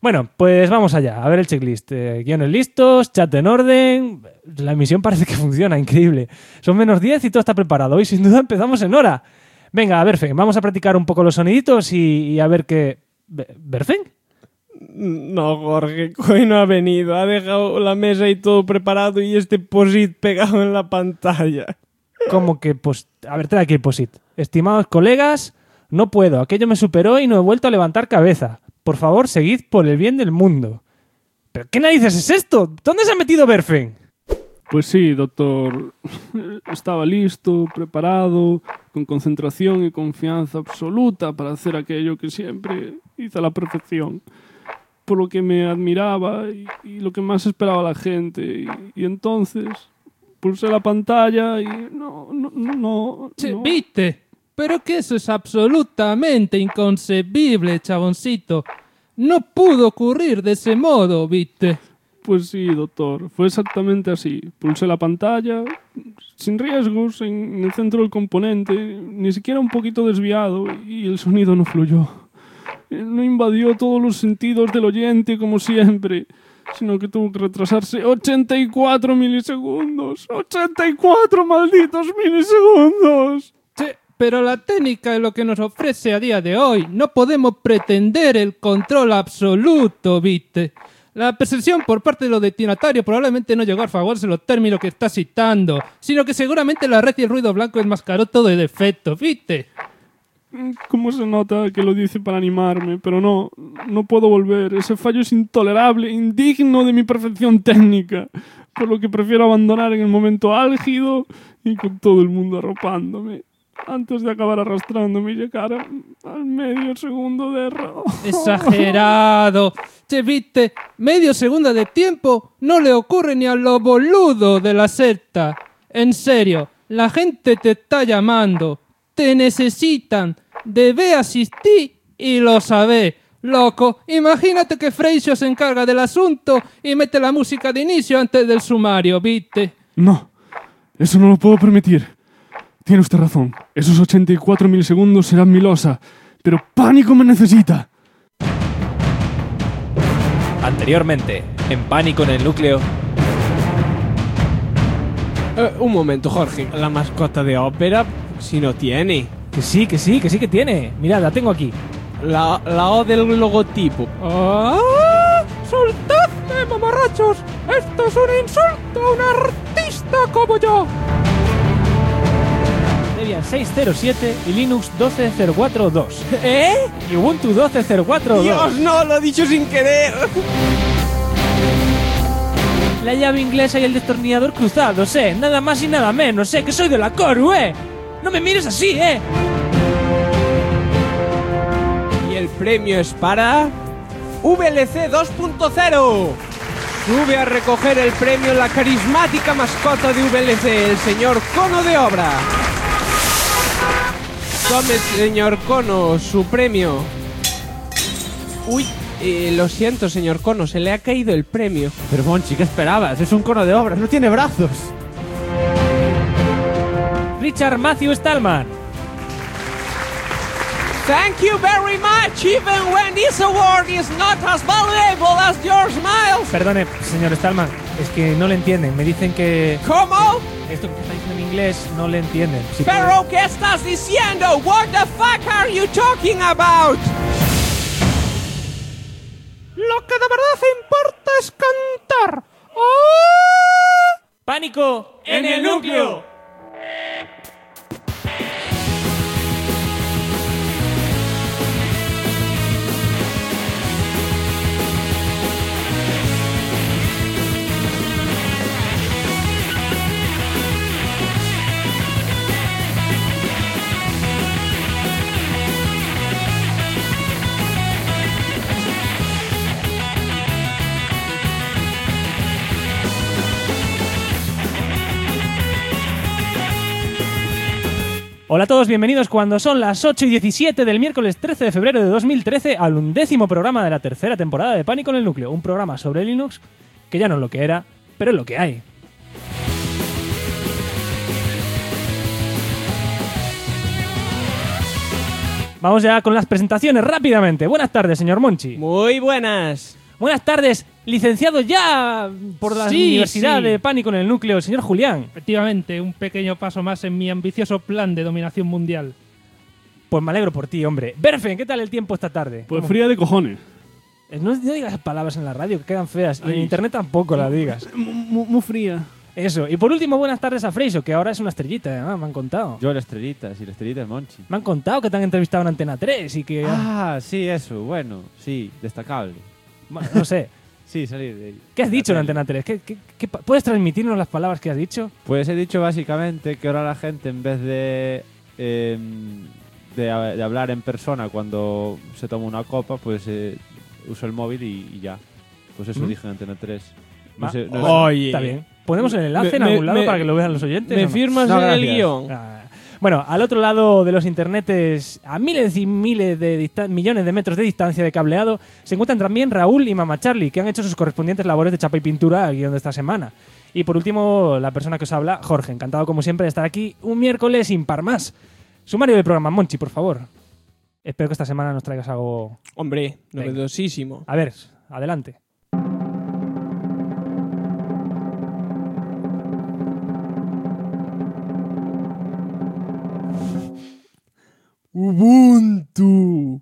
Bueno, pues vamos allá. A ver el checklist. Guiones listos, chat en orden. La emisión parece que funciona, increíble. Son -10 y todo está preparado. Hoy sin duda empezamos en hora. Venga, a ver, Fen, vamos a practicar un poco los soniditos y a ver qué... ¿Berfen? No, Jorge, hoy no ha venido. Ha dejado la mesa y todo preparado y este post-it pegado en la pantalla. ¿Cómo que A ver, trae aquí el post-it. Estimados colegas, no puedo. Aquello me superó y no he vuelto a levantar cabeza. Por favor, seguid por el bien del mundo. ¿Pero qué narices es esto? ¿Dónde se ha metido Berfen? Pues sí, doctor. Estaba listo, preparado, con concentración y confianza absoluta para hacer aquello que siempre hice a la perfección. Por lo que me admiraba y lo que más esperaba la gente. Y entonces pulsé la pantalla y no. ¿Viste? Pero que eso es absolutamente inconcebible, chaboncito. No pudo ocurrir de ese modo, ¿viste? Pues sí, doctor. Fue exactamente así. Pulsé la pantalla, sin riesgos, en el centro del componente, ni siquiera un poquito desviado, y el sonido no fluyó. No invadió todos los sentidos del oyente como siempre, sino que tuvo que retrasarse 84 milisegundos. ¡84 malditos milisegundos! Sí, pero la técnica es lo que nos ofrece a día de hoy. No podemos pretender el control absoluto, ¿viste? La percepción por parte de los destinatarios probablemente no llegó a favorcer los términos que está citando, sino que seguramente la red y el ruido blanco enmascaró todo el defecto, ¿viste? ¿Cómo se nota que lo dice para animarme? Pero no puedo volver. Ese fallo es intolerable, indigno de mi perfección técnica, por lo que prefiero abandonar en el momento álgido y con todo el mundo arropándome, antes de acabar arrastrándome y llegar al medio segundo de error. ¡Exagerado! Che, viste, medio segundo de tiempo no le ocurre ni a lo boludo de la secta. En serio, la gente te está llamando, te necesitan, debe asistir y lo sabés. Loco, imagínate que Freixo se encarga del asunto y mete la música de inicio antes del sumario, ¿viste? No, eso no lo puedo permitir. Tiene usted razón. Esos 84 milisegundos serán mi losa. Pero Pánico me necesita. Anteriormente, en Pánico en el Núcleo. Un momento, Jorge. La mascota de ópera, si no tiene. Que sí que tiene. Mirad, la tengo aquí. La O del logotipo. ¡Ah! ¡Soltadme, mamarrachos! ¡Esto es un insulto a un artista como yo! Debian 607 y Linux 12.04.2. ¿Eh? Y Ubuntu 12.04.2. ¡Dios, no! Lo he dicho sin querer. La llave inglesa y el destornillador cruzados, nada más y nada menos, que soy de la Coru, No me mires así, Y el premio es para... VLC 2.0. Sube a recoger el premio la carismática mascota de VLC, el señor Cono de Obra. Tome, señor Cono, su premio. Uy, lo siento, señor Cono, se le ha caído el premio. Pero Monchi, ¿qué esperabas? Es un cono de obras, no tiene brazos. Richard Matthew Stallman. Thank you very much, even when this award is not as valuable as your smiles. Perdone, señor Stallman, es que no le entienden. Me dicen que... ¿Cómo? Esto que está diciendo en inglés no le entienden. Si ¿Pero qué estás diciendo? What the fuck are you talking about? Lo que de verdad importa es cantar. ¡Oh! ¡Pánico en el núcleo! Hola a todos, bienvenidos cuando son las 8:17 del miércoles 13 de febrero de 2013 al 11º programa de la tercera temporada de Pánico en el Núcleo, un programa sobre Linux que ya no es lo que era, pero es lo que hay. Vamos ya con las presentaciones rápidamente. Buenas tardes, señor Monchi. Muy buenas. Buenas tardes, licenciado ya por la Sí, Universidad sí. de Pánico en el Núcleo, señor Julián. Efectivamente, un pequeño paso más en mi ambicioso plan de dominación mundial. Pues me alegro por ti, hombre. Berfen, ¿qué tal el tiempo esta tarde? Pues fría de cojones. No digas palabras en la radio que quedan feas. Y en Ay. internet tampoco las digas. Muy fría. Eso. Y por último, buenas tardes a Freiso, que ahora es una estrellita, además, me han contado. Yo la estrellita es Monchi. Me han contado que te han entrevistado en Antena 3 y que... Ah, sí, eso, bueno, sí, destacable. Bueno, no sé. Sí, salir de ahí. ¿Qué has dicho en La Antena 3? ¿Puedes transmitirnos las palabras que has dicho? Pues he dicho básicamente que ahora la gente, en vez de hablar en persona cuando se toma una copa, pues usa el móvil y ya. Pues eso dije en Antena 3. No Va. sé, no sé. Oye. Está bien. ¿Ponemos el enlace en algún lado para que lo vean los oyentes? ¿Me o no? firmas No, en el gracias. guión? Ah. Bueno, al otro lado de los internetes, a miles y miles de millones de metros de distancia de cableado, se encuentran también Raúl y Mama Charlie, que han hecho sus correspondientes labores de chapa y pintura al guión de esta semana. Y por último, la persona que os habla, Jorge. Encantado como siempre de estar aquí un miércoles impar más. Sumario del programa, Monchi, por favor. Espero que esta semana nos traigas algo... Hombre, Venga. novedosísimo. A ver, adelante. Ubuntu.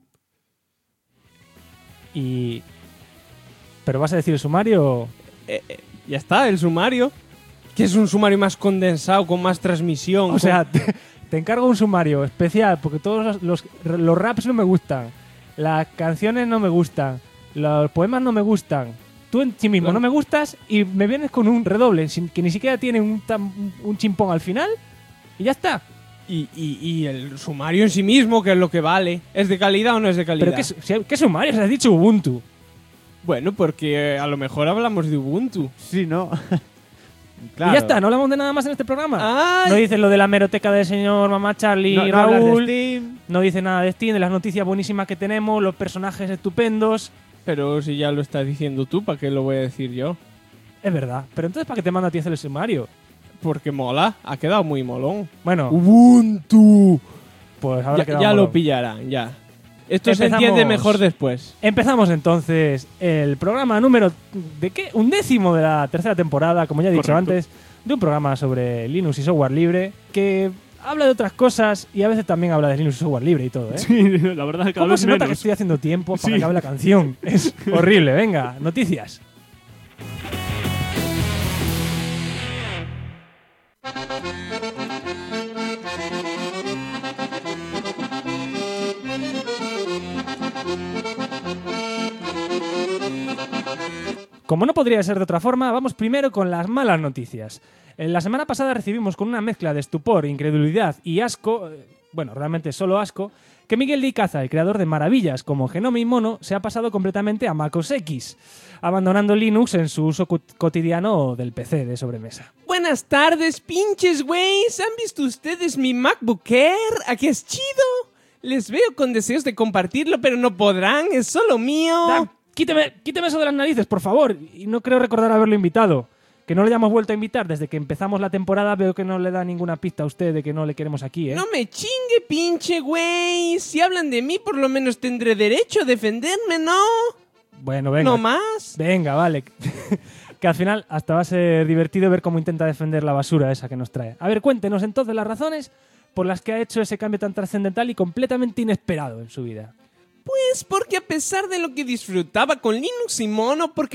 Y... ¿Pero vas a decir el sumario? Ya está, el sumario. Que es un sumario más condensado, con más transmisión. O sea, te encargo un sumario especial, porque todos los raps no me gustan, las canciones no me gustan, los poemas no me gustan. Tú en sí mismo Claro. no me gustas y me vienes con un redoble que ni siquiera tiene un chimpón al final y ya está. Y el sumario en sí mismo, que es lo que vale. ¿Es de calidad o no es de calidad? ¿Pero qué sumario? Se has dicho Ubuntu. Bueno, porque a lo mejor hablamos de Ubuntu. Sí, ¿no? Y ya está, no hablamos de nada más en este programa. ¡Ay! No dices lo de la meroteca del señor Mamá Charlie No, y no hablas de Raúl. Steam. No dice nada de Steam, de las noticias buenísimas que tenemos, los personajes estupendos. Pero si ya lo estás diciendo tú, ¿para qué lo voy a decir yo? Es verdad. Pero entonces, ¿para qué te manda a ti a hacer el sumario? Porque mola, ha quedado muy molón. Bueno, Ubuntu. pues ahora Ya lo pillarán, ya. Esto se Empezamos. entiende mejor después. Empezamos entonces el programa número... ¿De qué? 11º de la tercera temporada, como ya he dicho Correcto. antes, de un programa sobre Linux y software libre que habla de otras cosas y a veces también habla de Linux y software libre y todo, ¿eh? Sí, la verdad que cada ¿Cómo vez se nota que menos. estoy haciendo tiempo para Sí. que acabe la canción? Es horrible. Venga, noticias. Como no podría ser de otra forma, vamos primero con las malas noticias. La semana pasada recibimos con una mezcla de estupor, incredulidad y asco, bueno, realmente solo asco, que Miguel de Icaza, el creador de maravillas como Genome y Mono, se ha pasado completamente a MacOS X, abandonando Linux en su uso cotidiano del PC de sobremesa. Buenas tardes, pinches güeyes. ¿Han visto ustedes mi MacBook Air? ¿A qué es chido? Les veo con deseos de compartirlo, pero no podrán. Es solo mío. Ah, quíteme eso de las narices, por favor. Y no creo recordar haberlo invitado. Que no le hayamos vuelto a invitar desde que empezamos la temporada, veo que no le da ninguna pista a usted de que no le queremos aquí, ¿eh? No me chingue, pinche güey. Si hablan de mí, por lo menos tendré derecho a defenderme, ¿no? Bueno, venga. No más. Venga, vale. Que al final hasta va a ser divertido ver cómo intenta defender la basura esa que nos trae. A ver, cuéntenos entonces las razones por las que ha hecho ese cambio tan trascendental y completamente inesperado en su vida. Pues porque a pesar de lo que disfrutaba con Linux y Mono, porque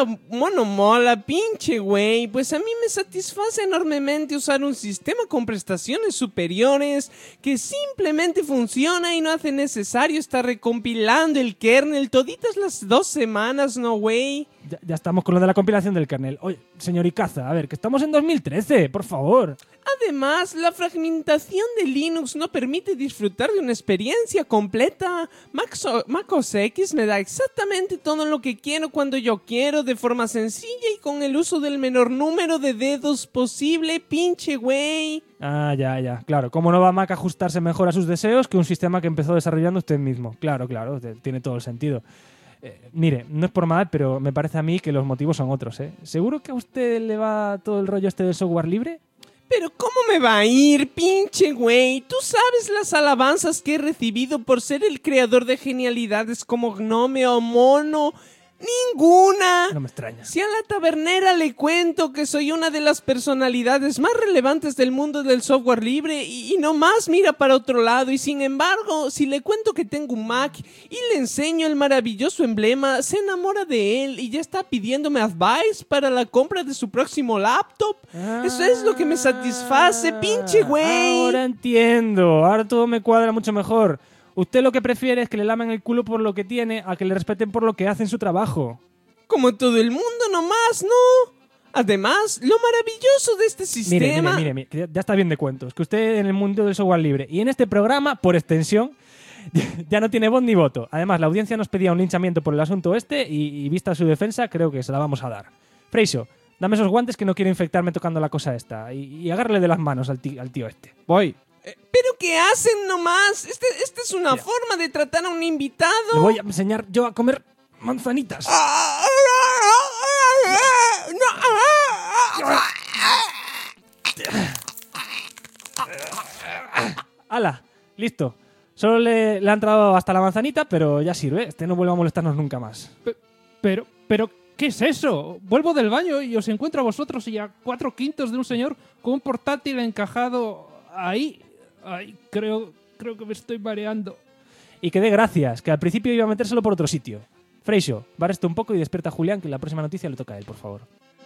mola, pinche güey, pues a mí me satisface enormemente usar un sistema con prestaciones superiores que simplemente funciona y no hace necesario estar recompilando el kernel toditas las 2 semanas, ¿no, güey? Ya estamos con lo de la compilación del kernel. Oye, señor Icaza, a ver, que estamos en 2013, por favor. Además, la fragmentación de Linux no permite disfrutar de una experiencia completa. MacOS X me da exactamente todo lo que quiero cuando yo quiero, de forma sencilla y con el uso del menor número de dedos posible, pinche güey. Ah, ya. Claro, ¿cómo no va Mac a ajustarse mejor a sus deseos que un sistema que empezó desarrollando usted mismo? Claro, tiene todo el sentido. Mire, no es por mal, pero me parece a mí que los motivos son otros, ¿eh? ¿Seguro que a usted le va todo el rollo este del software libre? Pero ¿cómo me va a ir, pinche güey? ¿Tú sabes las alabanzas que he recibido por ser el creador de genialidades como Gnome o Mono? ¡Ninguna! No me extraña. Si a la tabernera le cuento que soy una de las personalidades más relevantes del mundo del software libre y no más mira para otro lado, y sin embargo, si le cuento que tengo un Mac y le enseño el maravilloso emblema, se enamora de él y ya está pidiéndome advice para la compra de su próximo laptop. Eso es lo que me satisface, pinche güey. Ahora entiendo. Ahora todo me cuadra mucho mejor. Usted lo que prefiere es que le lamen el culo por lo que tiene a que le respeten por lo que hace en su trabajo. Como todo el mundo nomás, ¿no? Además, lo maravilloso de este sistema... Mire, que ya está bien de cuentos. Que usted en el mundo del software libre y en este programa, por extensión, ya no tiene voz ni voto. Además, la audiencia nos pedía un linchamiento por el asunto este y vista su defensa, creo que se la vamos a dar. Freixo, dame esos guantes que no quiero infectarme tocando la cosa esta y agárrale de las manos al tío este. Voy. ¿Pero qué hacen nomás? Esta es una forma de tratar a un invitado. Le voy a enseñar yo a comer manzanitas. ¡Hala! Listo. Solo le ha entrado hasta la manzanita, pero ya sirve. Este no vuelve a molestarnos nunca más. Pero, ¿qué es eso? Vuelvo del baño y os encuentro a vosotros y a 4/5 de un señor con un portátil encajado ahí. Ay, creo que me estoy mareando. Y que dé gracias, que al principio iba a metérselo por otro sitio. Freixo, bárreste un poco y despierta a Julián, que la próxima noticia le toca a él, por favor.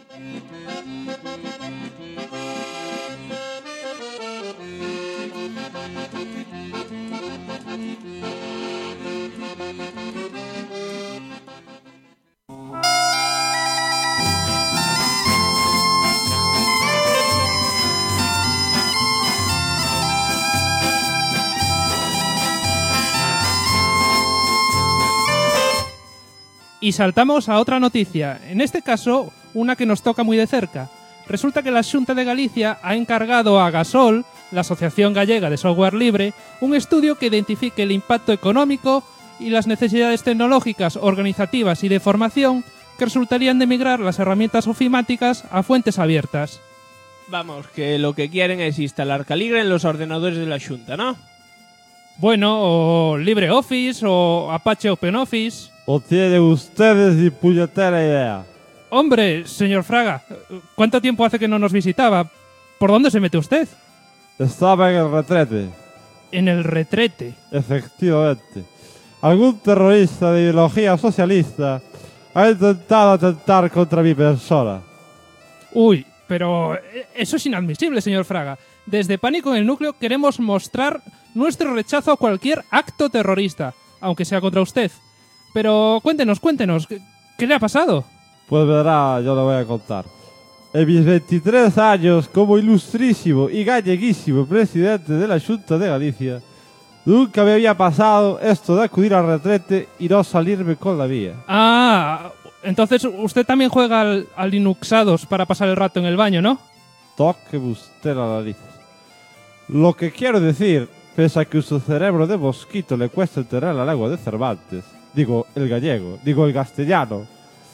Y saltamos a otra noticia, en este caso una que nos toca muy de cerca. Resulta que la Xunta de Galicia ha encargado a Gasol, la Asociación Gallega de Software Libre, un estudio que identifique el impacto económico y las necesidades tecnológicas, organizativas y de formación que resultarían de migrar las herramientas ofimáticas a fuentes abiertas. Vamos, que lo que quieren es instalar Caligra en los ordenadores de la Xunta, ¿no? Bueno, o LibreOffice o Apache OpenOffice. ¿O tienen ustedes ni puñetera idea? Hombre, señor Fraga, ¿cuánto tiempo hace que no nos visitaba? ¿Por dónde se mete usted? Estaba en el retrete. En el retrete. Efectivamente. Algún terrorista de ideología socialista ha intentado atentar contra mi persona. Uy, pero eso es inadmisible, señor Fraga. Desde Pánico en el Núcleo queremos mostrar nuestro rechazo a cualquier acto terrorista, aunque sea contra usted. Pero cuéntenos, ¿qué le ha pasado? Pues verá, yo le voy a contar. En mis 23 años como ilustrísimo y galleguísimo presidente de la Xunta de Galicia, nunca me había pasado esto de acudir al retrete y no salirme con la mía. Ah, entonces usted también juega al Linuxados para pasar el rato en el baño, ¿no? Toque usted la nariz. Lo que quiero decir, pese a que su cerebro de mosquito le cuesta entender la lengua de Cervantes, digo el gallego, digo el castellano,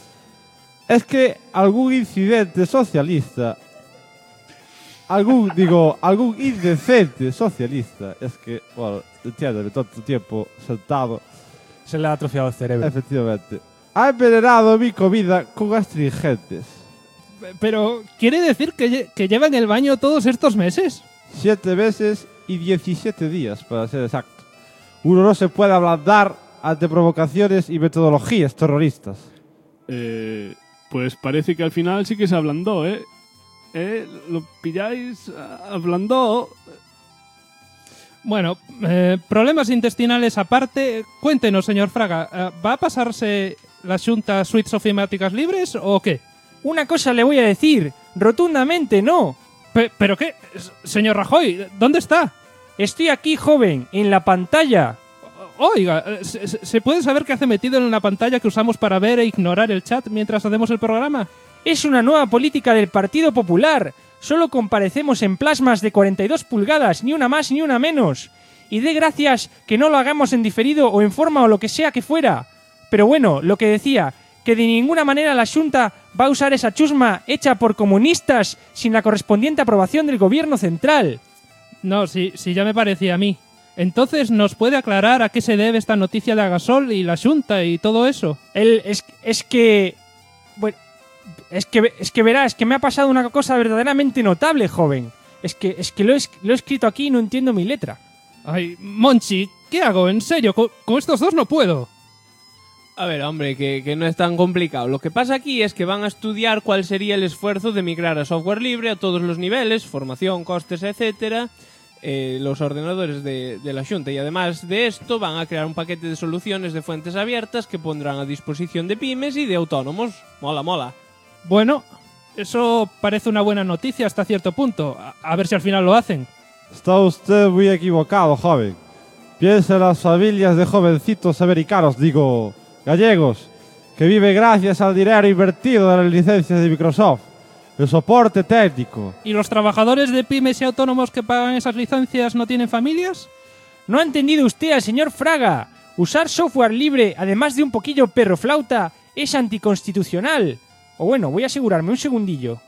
es que algún incidente socialista, algún indecente socialista, es que, bueno, entiéndeme, tanto tiempo sentado, Se le ha atrofiado el cerebro. efectivamente, ha envenenado mi comida con astringentes. Pero, ¿quiere decir que lleva en el baño todos estos meses? 7 meses y 17 días, para ser exacto. Uno no se puede ablandar ante provocaciones y metodologías terroristas. Pues parece que al final sí que se ablandó, ¿eh? ¿Lo pilláis? Ablandó. Bueno, problemas intestinales aparte, cuéntenos, señor Fraga, ¿va a pasarse la Xunta suites ofimáticas libres o qué? Una cosa le voy a decir, rotundamente no. ¿Pero qué? Señor Rajoy, ¿dónde está? Estoy aquí, joven, en la pantalla. Oiga, ¿se puede saber qué hace metido en la pantalla que usamos para ver e ignorar el chat mientras hacemos el programa? Es una nueva política del Partido Popular. Solo comparecemos en plasmas de 42 pulgadas, ni una más ni una menos. Y dé gracias que no lo hagamos en diferido o en forma o lo que sea que fuera. Pero bueno, lo que decía, que de ninguna manera la Xunta va a usar esa chusma hecha por comunistas sin la correspondiente aprobación del gobierno central. No, sí ya me parecía a mí. Entonces, ¿nos puede aclarar a qué se debe esta noticia de Agasol y la Xunta y todo eso? Es que verá, es que me ha pasado una cosa verdaderamente notable, joven. Es que lo he escrito aquí y no entiendo mi letra. Ay, Monchi, ¿qué hago? En serio, con estos dos no puedo. A ver, hombre, que no es tan complicado. Lo que pasa aquí es que van a estudiar cuál sería el esfuerzo de migrar a software libre a todos los niveles, formación, costes, etcétera, los ordenadores de la Xunta. Y además de esto, van a crear un paquete de soluciones de fuentes abiertas que pondrán a disposición de pymes y de autónomos. Mola, mola. Bueno, eso parece una buena noticia hasta cierto punto. A ver si al final lo hacen. Está usted muy equivocado, joven. Piense en las familias de jovencitos americanos, digo, gallegos, que viven gracias al dinero invertido en las licencias de Microsoft, el soporte técnico. ¿Y los trabajadores de pymes y autónomos que pagan esas licencias no tienen familias? ¿No ha entendido usted al señor Fraga? Usar software libre, además de un poquillo perroflauta, es anticonstitucional. O bueno, voy a asegurarme un segundillo.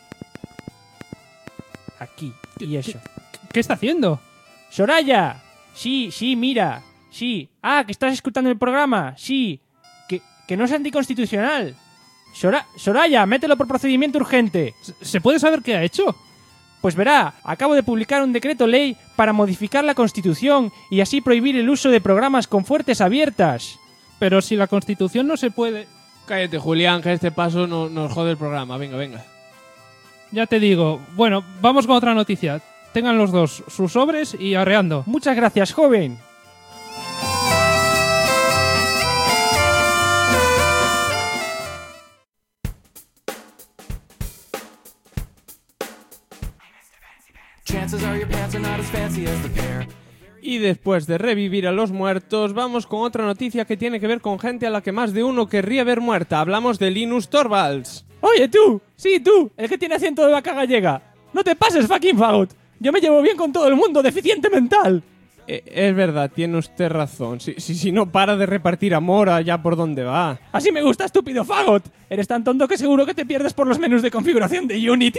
Aquí, y eso. ¿Qué está haciendo? ¡Soraya! Sí, mira. Sí. Ah, que estás escuchando el programa. Sí. Que no es anticonstitucional. Soraya, mételo por procedimiento urgente. ¿Se puede saber qué ha hecho? Pues verá, acabo de publicar un decreto ley para modificar la Constitución y así prohibir el uso de programas con fuentes abiertas. Pero si la Constitución no se puede... Cállate, Julián, que a este paso nos jode el programa. Venga. Ya te digo. Bueno, vamos con otra noticia. Tengan los dos sus sobres y arreando. Muchas gracias, joven. Y después de revivir a los muertos, vamos con otra noticia que tiene que ver con gente a la que más de uno querría ver muerta. Hablamos de Linus Torvalds. Oye, tú. Sí, tú. El que tiene acento de vaca gallega. No te pases, fucking fagot. Yo me llevo bien con todo el mundo, deficiente mental. Es verdad, tiene usted razón. Si no para de repartir amor allá por donde va. Así me gusta, estúpido fagot. Eres tan tonto que seguro que te pierdes por los menús de configuración de Unity.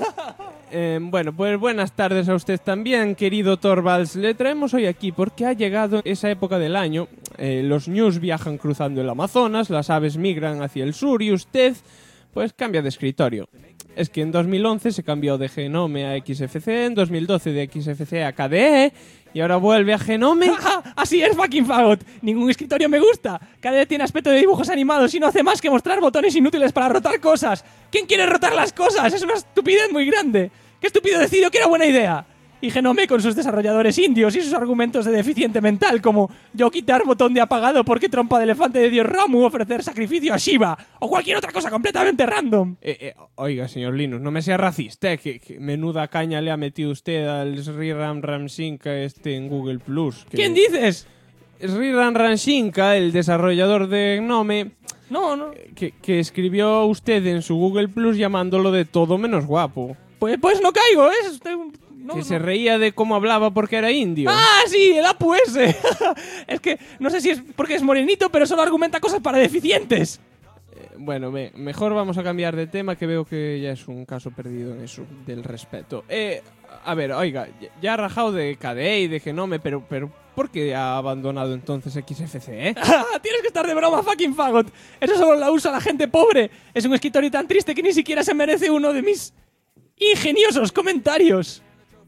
Bueno, pues buenas tardes a usted también, querido Torvalds. Le traemos hoy aquí porque ha llegado esa época del año. Los ñus viajan cruzando el Amazonas, las aves migran hacia el sur y usted, pues cambia de escritorio. Es que en 2011 se cambió de Genome a XFC, en 2012 de XFC a KDE y ahora vuelve a Genome. Así es, fucking fagot. Ningún escritorio me gusta. KDE tiene aspecto de dibujos animados y no hace más que mostrar botones inútiles para rotar cosas. ¿Quién quiere rotar las cosas? Es una estupidez muy grande. ¿Qué estúpido decidió que era buena idea? Y Genome con sus desarrolladores indios y sus argumentos de deficiente mental como yo quitar botón de apagado porque trompa de elefante de Dios Ramu ofrecer sacrificio a Shiva o cualquier otra cosa completamente random. Oiga, señor Linus, no me sea racista, que menuda caña le ha metido usted al Sriram Ramsinka en Google+. ¿Quién dices? Sriram Ramsinka, el desarrollador de Gnome, No. que escribió usted en su Google+ llamándolo de todo menos guapo. Pues no caigo, ¿eh? Se reía de cómo hablaba porque era indio. ¡Ah, sí! El Apu ese. Es que no sé si es porque es morenito, pero solo argumenta cosas para deficientes. Bueno, mejor vamos a cambiar de tema, que veo que ya es un caso perdido en eso del respeto. A ver, oiga, ya ha rajado de KDE y de Genome, pero ¿por qué ha abandonado entonces XFC, Tienes que estar de broma, fucking fagot. Eso solo la usa la gente pobre. Es un escritorio tan triste que ni siquiera se merece uno de mis ingeniosos comentarios.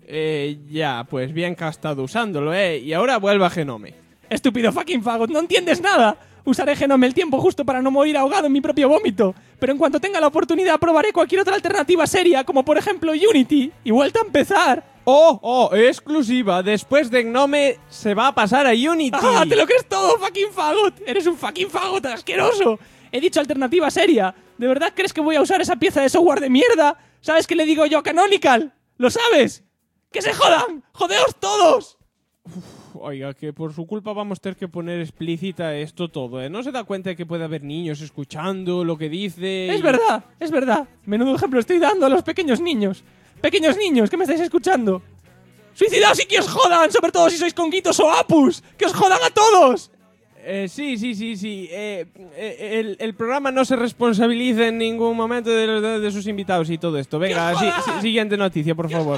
Ya, pues bien que ha estado usándolo, y ahora vuelve a Genome. Estúpido fucking fagot, no entiendes nada. Usaré Genome el tiempo justo para no morir ahogado en mi propio vómito. Pero en cuanto tenga la oportunidad probaré cualquier otra alternativa seria, como por ejemplo Unity, y vuelta a empezar. ¡Oh! Exclusiva. Después de Gnome se va a pasar a Unity. ¡Ah! ¡Te lo crees todo, fucking fagot! ¡Eres un fucking fagot asqueroso! He dicho alternativa seria. ¿De verdad crees que voy a usar esa pieza de software de mierda? ¿Sabes qué le digo yo a Canonical? ¿Lo sabes? ¡Que se jodan! ¡Jodeos todos! Oiga, que por su culpa vamos a tener que poner explícita esto todo, ¿No se da cuenta de que puede haber niños escuchando lo que dice? Es verdad. Menudo ejemplo estoy dando a los pequeños niños. Pequeños niños, ¿que me estáis escuchando? ¡Suicidaos y que os jodan! Sobre todo si sois conguitos o apus. ¡Que os jodan a todos! Sí. El programa no se responsabiliza en ningún momento de sus invitados y todo esto. Venga, siguiente noticia, por favor.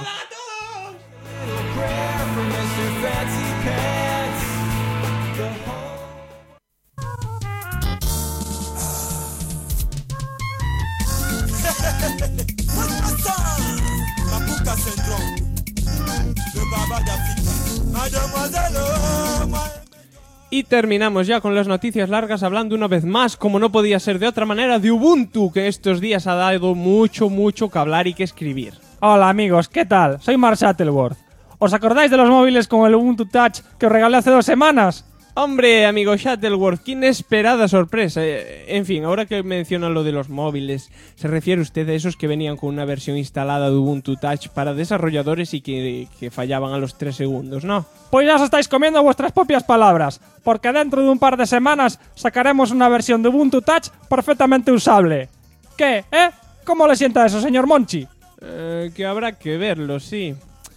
Y terminamos ya con las noticias largas hablando una vez más, como no podía ser de otra manera, de Ubuntu, que estos días ha dado mucho que hablar y que escribir. Hola amigos, ¿qué tal? Soy Mark Shuttleworth. ¿Os acordáis de los móviles con el Ubuntu Touch que os regalé hace 2 semanas? Hombre, amigo Shuttleworth, qué inesperada sorpresa. En fin, ahora que menciona lo de los móviles, ¿se refiere usted a esos que venían con una versión instalada de Ubuntu Touch para desarrolladores y que fallaban a los 3 segundos, no? Pues ya os estáis comiendo vuestras propias palabras, porque dentro de un par de semanas sacaremos una versión de Ubuntu Touch perfectamente usable. ¿Qué? ¿Cómo le sienta eso, señor Monchi? Que habrá que verlo, sí.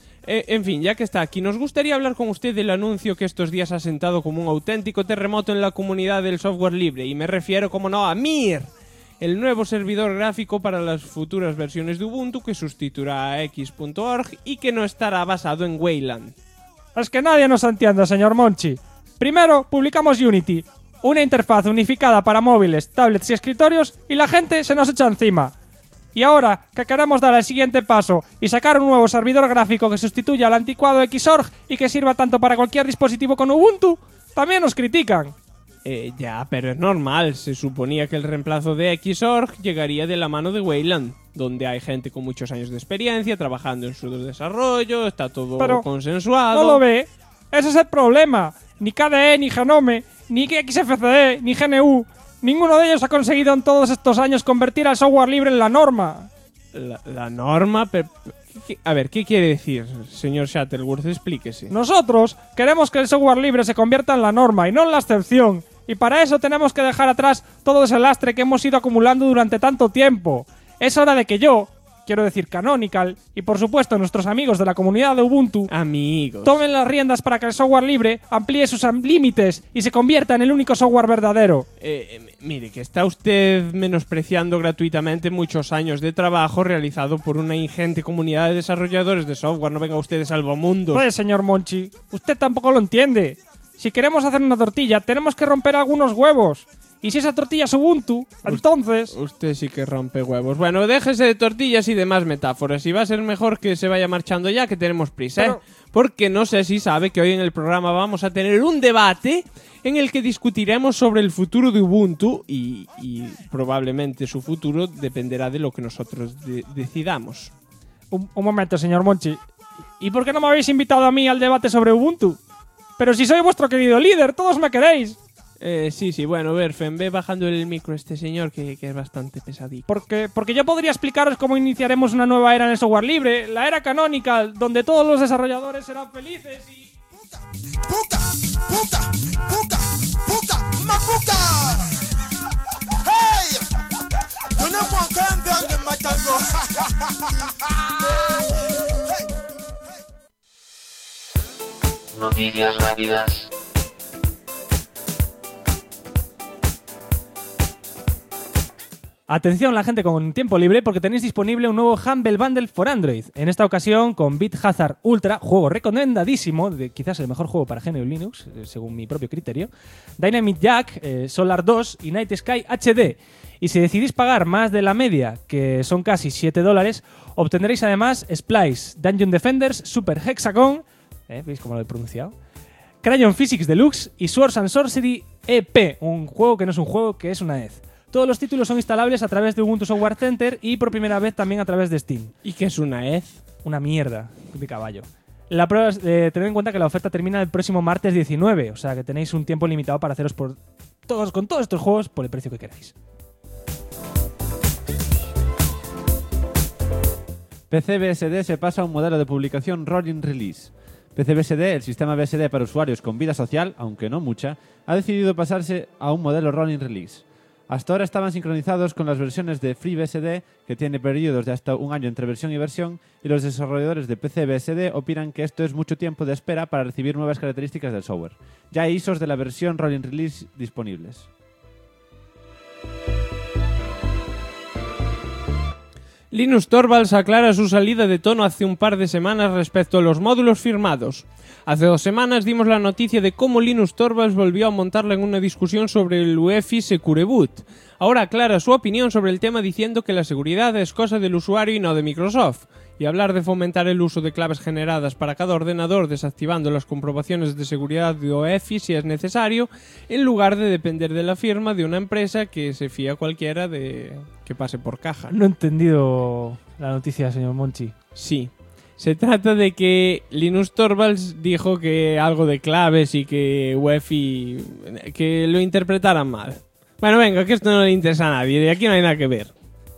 En fin, ya que está aquí, nos gustaría hablar con usted del anuncio que estos días ha sentado como un auténtico terremoto en la comunidad del software libre, y me refiero, como no, a Mir, el nuevo servidor gráfico para las futuras versiones de Ubuntu que sustituirá a X.org y que no estará basado en Wayland. Es que nadie nos entiende, señor Monchi. Primero, publicamos Unity, una interfaz unificada para móviles, tablets y escritorios, y la gente se nos echa encima. Y ahora que queremos dar el siguiente paso y sacar un nuevo servidor gráfico que sustituya al anticuado Xorg y que sirva tanto para cualquier dispositivo con Ubuntu, también nos critican. Ya, pero es normal. Se suponía que el reemplazo de Xorg llegaría de la mano de Wayland, donde hay gente con muchos años de experiencia trabajando en su desarrollo, está todo pero consensuado. ¿no lo ve? Ese es el problema. Ni KDE, ni Genome, ni XFCE, ni GNU... Ninguno de ellos ha conseguido en todos estos años convertir al software libre en la norma. ¿La norma? A ver, ¿qué quiere decir, señor Shuttleworth? Explíquese. Nosotros queremos que el software libre se convierta en la norma y no en la excepción. Y para eso tenemos que dejar atrás todo ese lastre que hemos ido acumulando durante tanto tiempo. Es hora de que yo, quiero decir Canonical, y por supuesto nuestros amigos de la comunidad de Ubuntu, amigos, tomen las riendas para que el software libre amplíe sus límites y se convierta en el único software verdadero. Mire, que está usted menospreciando gratuitamente muchos años de trabajo realizado por una ingente comunidad de desarrolladores de software. No venga usted de salvamundos. Pues, señor Monchi, usted tampoco lo entiende. Si queremos hacer una tortilla, tenemos que romper algunos huevos. Y si esa tortilla es Ubuntu, entonces... Usted sí que rompe huevos. Bueno, déjese de tortillas y demás metáforas. Y va a ser mejor que se vaya marchando ya, que tenemos prisa, Pero... Porque no sé si sabe que hoy en el programa vamos a tener un debate en el que discutiremos sobre el futuro de Ubuntu y probablemente su futuro dependerá de lo que nosotros decidamos. Un momento, señor Monchi. ¿Y por qué no me habéis invitado a mí al debate sobre Ubuntu? Pero si soy vuestro querido líder, todos me queréis. Sí, bueno, Berfen, ve bajando el micro este señor que es bastante pesadito. Porque yo podría explicaros cómo iniciaremos una nueva era en el software libre, la era Canonical, donde todos los desarrolladores serán felices y... ¡Puta! ¡Mapuca! ¡Hey! ¡Yo no puedo cambiar de matango! Noticias rápidas. Atención la gente con tiempo libre porque tenéis disponible un nuevo Humble Bundle for Android. En esta ocasión con Biohazard Ultra, juego recomendadísimo, quizás el mejor juego para GNU Linux, según mi propio criterio, Dynamic Jack, Solar 2 y Night Sky HD. Y si decidís pagar más de la media, que son casi $7, obtendréis además Splice, Dungeon Defenders, Super Hexagon, ¿veis cómo lo he pronunciado? Crayon Physics Deluxe y Swords and Sorcery EP, un juego que no es un juego, que es una EZ. Todos los títulos son instalables a través de Ubuntu Software Center y por primera vez también a través de Steam. ¿Y qué es una EZ? Una mierda de caballo. La prueba es, tened en cuenta que la oferta termina el próximo martes 19, o sea que tenéis un tiempo limitado para haceros con todos estos juegos por el precio que queráis. PCBSD se pasa a un modelo de publicación Rolling Release. PCBSD, el sistema BSD para usuarios con vida social, aunque no mucha, ha decidido pasarse a un modelo Rolling Release. Hasta ahora estaban sincronizados con las versiones de FreeBSD, que tiene periodos de hasta un año entre versión y versión, y los desarrolladores de PCBSD opinan que esto es mucho tiempo de espera para recibir nuevas características del software. Ya hay ISOs de la versión Rolling Release disponibles. Linus Torvalds aclara su salida de tono hace un par de semanas respecto a los módulos firmados. Hace 2 semanas dimos la noticia de cómo Linus Torvalds volvió a montarla en una discusión sobre el UEFI Secure Boot. Ahora aclara su opinión sobre el tema diciendo que la seguridad es cosa del usuario y no de Microsoft, y hablar de fomentar el uso de claves generadas para cada ordenador desactivando las comprobaciones de seguridad de UEFI si es necesario, en lugar de depender de la firma de una empresa que se fía cualquiera de que pase por caja. No he entendido la noticia, señor Monchi. Sí. Se trata de que Linus Torvalds dijo que algo de claves y que UEFI que lo interpretaran mal. Bueno, venga, que esto no le interesa a nadie, de aquí no hay nada que ver.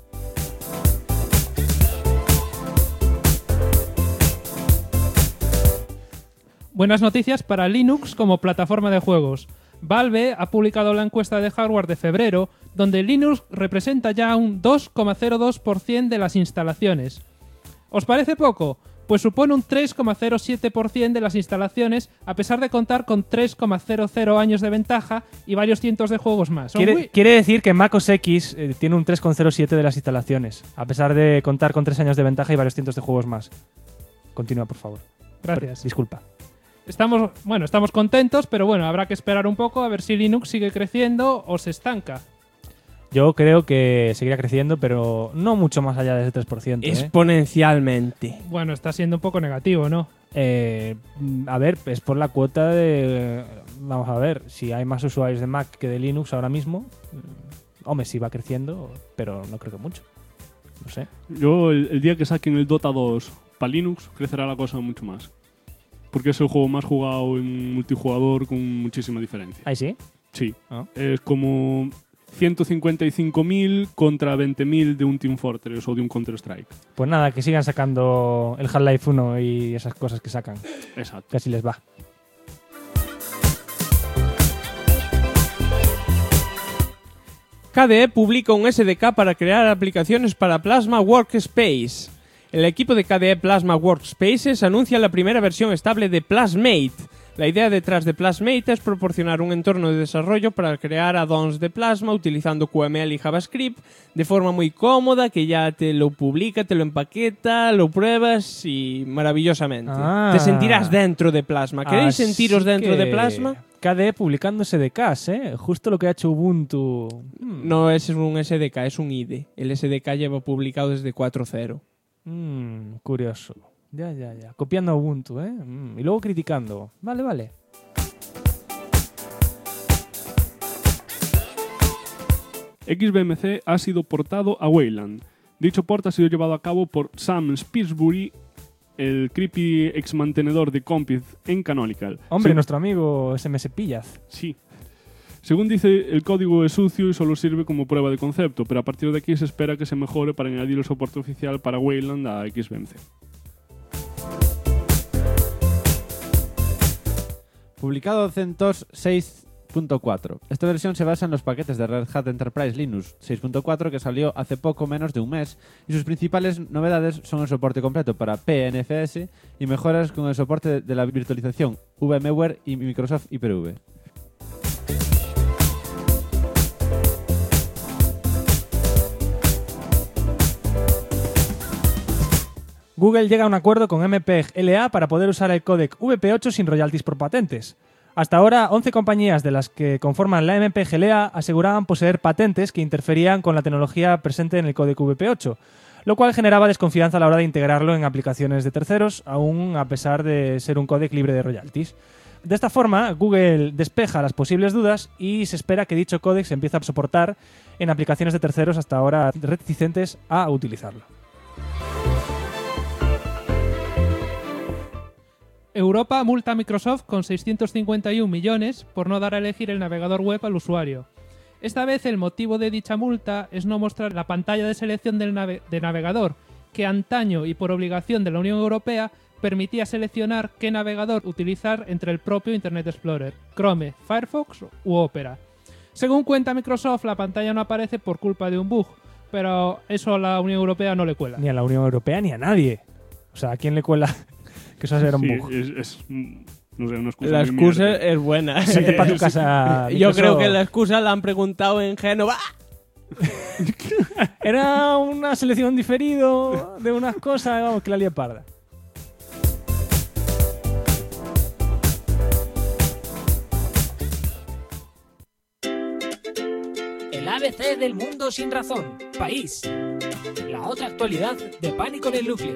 Buenas noticias para Linux como plataforma de juegos. Valve ha publicado la encuesta de hardware de febrero, donde Linux representa ya un 2,02% de las instalaciones. ¿Os parece poco? Pues supone un 3,07% de las instalaciones, a pesar de contar con 3,00 años de ventaja y varios cientos de juegos más. Quiere decir que Mac OS X tiene un 3,07% de las instalaciones, a pesar de contar con 3 años de ventaja y varios cientos de juegos más. Continúa, por favor. Gracias. Disculpa. Estamos contentos, pero bueno, habrá que esperar un poco a ver si Linux sigue creciendo o se estanca. Yo creo que seguirá creciendo, pero no mucho más allá de ese 3%. Exponencialmente. Bueno, está siendo un poco negativo, ¿no? A ver, es por la cuota de... Vamos a ver, si hay más usuarios de Mac que de Linux ahora mismo, hombre, sí va creciendo, pero no creo que mucho. No sé. Yo, el día que saquen el Dota 2 para Linux, crecerá la cosa mucho más. Porque es el juego más jugado en multijugador con muchísima diferencia. ¿Ahí sí? Sí. Ah. Es como 155.000 contra 20.000 de un Team Fortress o de un Counter-Strike. Pues nada, que sigan sacando el Half-Life 1 y esas cosas que sacan. Exacto. Que así les va. KDE publica un SDK para crear aplicaciones para Plasma Workspace. El equipo de KDE Plasma Workspaces anuncia la primera versión estable de Plasmate. La idea detrás de Plasmate es proporcionar un entorno de desarrollo para crear add-ons de Plasma utilizando QML y JavaScript de forma muy cómoda, que ya te lo publica, te lo empaqueta, lo pruebas y maravillosamente. Te sentirás dentro de Plasma. ¿Queréis sentiros dentro de Plasma? KDE publicando SDKs, ¿eh? Justo lo que ha hecho Ubuntu. No es un SDK, es un IDE. El SDK lleva publicado desde 4.0. Curioso. Ya. Copiando a Ubuntu, ¿eh? Y luego criticando. Vale. XBMC ha sido portado a Wayland. Dicho port ha sido llevado a cabo por Sam Spearsbury, el creepy ex mantenedor de Compiz en Canonical. Hombre, nuestro amigo SMS Pillaz. Sí. Según dice, el código es sucio y solo sirve como prueba de concepto, pero a partir de aquí se espera que se mejore para añadir el soporte oficial para Wayland a XBMC. Publicado CentOS 6.4. Esta versión se basa en los paquetes de Red Hat Enterprise Linux 6.4 que salió hace poco menos de un mes, y sus principales novedades son el soporte completo para PNFS y mejoras con el soporte de la virtualización VMware y Microsoft Hyper-V. Google llega a un acuerdo con MPEG-LA para poder usar el códec VP8 sin royalties por patentes. Hasta ahora, 11 compañías de las que conforman la MPEG-LA aseguraban poseer patentes que interferían con la tecnología presente en el códec VP8, lo cual generaba desconfianza a la hora de integrarlo en aplicaciones de terceros, aún a pesar de ser un códec libre de royalties. De esta forma, Google despeja las posibles dudas y se espera que dicho códec se empiece a soportar en aplicaciones de terceros hasta ahora reticentes a utilizarlo. Europa multa a Microsoft con 651 millones por no dar a elegir el navegador web al usuario. Esta vez el motivo de dicha multa es no mostrar la pantalla de selección del navegador, que antaño y por obligación de la Unión Europea permitía seleccionar qué navegador utilizar entre el propio Internet Explorer, Chrome, Firefox u Opera. Según cuenta Microsoft, la pantalla no aparece por culpa de un bug, pero eso a la Unión Europea no le cuela. Ni a la Unión Europea ni a nadie. O sea, ¿a quién le cuela que eso era un Sí, bug? no sé, una excusa. La muy excusa mierda. es buena. Vete para tu casa. Yo Microsoft. creo que la excusa la han preguntado en Génova. Era una selección diferido de unas cosas, vamos, que la lié parda. El ABC del mundo sin razón. País. La otra actualidad de Pánico en el Núcleo.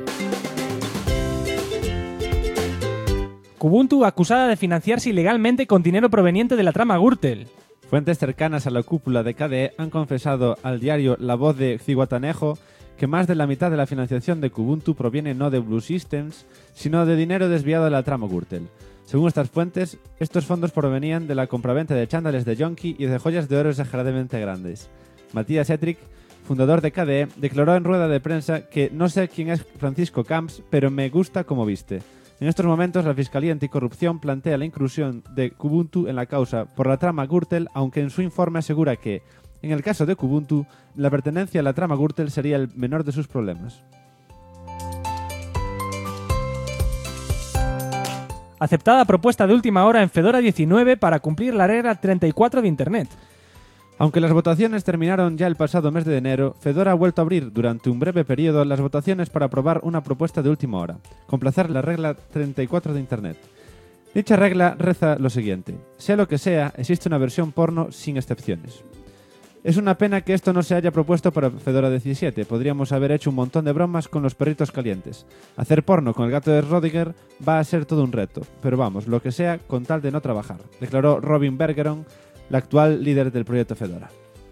Kubuntu acusada de financiarse ilegalmente con dinero proveniente de la trama Gürtel. Fuentes cercanas a la cúpula de KDE han confesado al diario La Voz de Zihuatanejo que más de la mitad de la financiación de Kubuntu proviene no de Blue Systems, sino de dinero desviado de la trama Gürtel. Según estas fuentes, estos fondos provenían de la compraventa de chándales de Yonki y de joyas de oro exageradamente grandes. Matías Etrick, fundador de KDE, declaró en rueda de prensa que no sé quién es Francisco Camps, pero me gusta como viste. En estos momentos, la Fiscalía Anticorrupción plantea la inclusión de Kubuntu en la causa por la trama Gürtel, aunque en su informe asegura que, en el caso de Kubuntu, la pertenencia a la trama Gürtel sería el menor de sus problemas. Aceptada propuesta de última hora en Fedora 19 para cumplir la regla 34 de Internet. Aunque las votaciones terminaron ya el pasado mes de enero, Fedora ha vuelto a abrir durante un breve periodo las votaciones para aprobar una propuesta de última hora, complacer la regla 34 de Internet. Dicha regla reza lo siguiente: sea lo que sea, existe una versión porno sin excepciones. Es una pena que esto no se haya propuesto para Fedora 17, podríamos haber hecho un montón de bromas con los perritos calientes. Hacer porno con el gato de Rodiger va a ser todo un reto, pero vamos, lo que sea con tal de no trabajar, declaró Robin Bergeron, la actual líder del proyecto Fedora.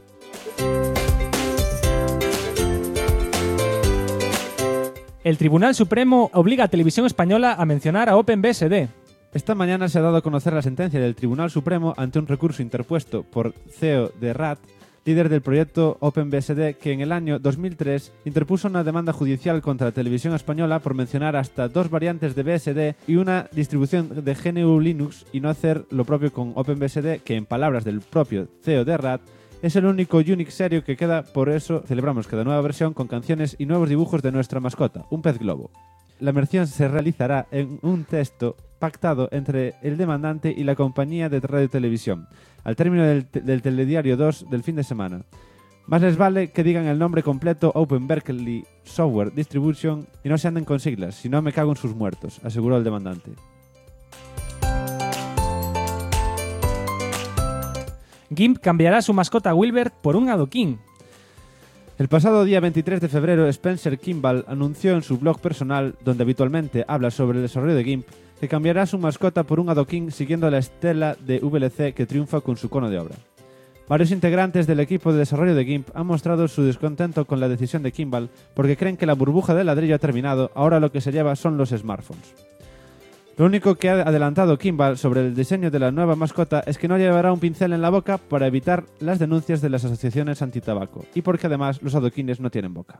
El Tribunal Supremo obliga a Televisión Española a mencionar a OpenBSD. Esta mañana se ha dado a conocer la sentencia del Tribunal Supremo ante un recurso interpuesto por CEO de RAT, líder del proyecto OpenBSD, que en el año 2003 interpuso una demanda judicial contra la Televisión Española por mencionar hasta 2 variantes de BSD y una distribución de GNU Linux y no hacer lo propio con OpenBSD, que en palabras del propio CEO de RAT es el único Unix serio que queda. Por eso celebramos cada nueva versión con canciones y nuevos dibujos de nuestra mascota, un pez globo. La versión se realizará en un texto pactado entre el demandante y la compañía de radio y televisión, al término del telediario 2 del fin de semana. Más les vale que digan el nombre completo Open Berkeley Software Distribution y no se anden con siglas, si no me cago en sus muertos, aseguró el demandante. GIMP cambiará su mascota Wilbert por un adoquín. El pasado día 23 de febrero, Spencer Kimball anunció en su blog personal, donde habitualmente habla sobre el desarrollo de GIMP, que cambiará su mascota por un adoquín siguiendo la estela de VLC que triunfa con su cono de obra. Varios integrantes del equipo de desarrollo de GIMP han mostrado su descontento con la decisión de Kimball porque creen que la burbuja de ladrillo ha terminado, ahora lo que se lleva son los smartphones. Lo único que ha adelantado Kimball sobre el diseño de la nueva mascota es que no llevará un pincel en la boca para evitar las denuncias de las asociaciones antitabaco y porque además los adoquines no tienen boca.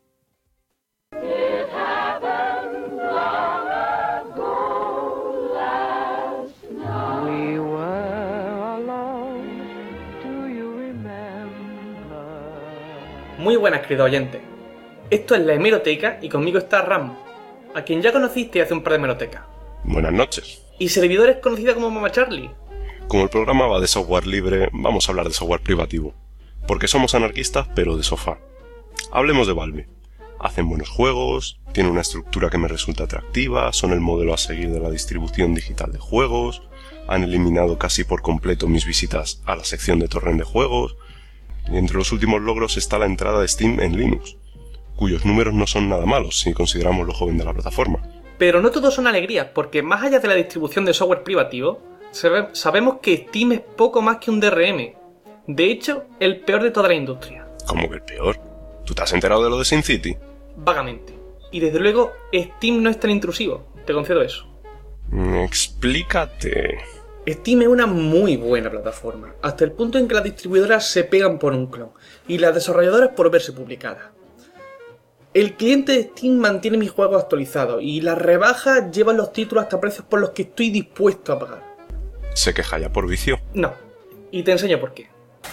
Muy buenas, querido oyente. Esto es la hemeroteca y conmigo está Ram, a quien ya conociste hace un par de hemerotecas. Buenas noches. Y servidores conocida como Mama Charlie. Como el programa va de software libre, vamos a hablar de software privativo. Porque somos anarquistas, pero de sofá. Hablemos de Valve. Hacen buenos juegos, tienen una estructura que me resulta atractiva, son el modelo a seguir de la distribución digital de juegos, han eliminado casi por completo mis visitas a la sección de torrent de juegos, y entre los últimos logros está la entrada de Steam en Linux, cuyos números no son nada malos si consideramos lo joven de la plataforma. Pero no todo son alegrías, porque más allá de la distribución de software privativo, sabemos que Steam es poco más que un DRM. De hecho, el peor de toda la industria. ¿Cómo que el peor? ¿Tú te has enterado de lo de SimCity? Vagamente. Y desde luego, Steam no es tan intrusivo, te concedo eso. Explícate. Steam es una muy buena plataforma, hasta el punto en que las distribuidoras se pegan por un clon, y las desarrolladoras por verse publicadas. El cliente de Steam mantiene mis juegos actualizados y las rebajas llevan los títulos hasta precios por los que estoy dispuesto a pagar. ¿Se queja ya por vicio? No, y te enseño por qué.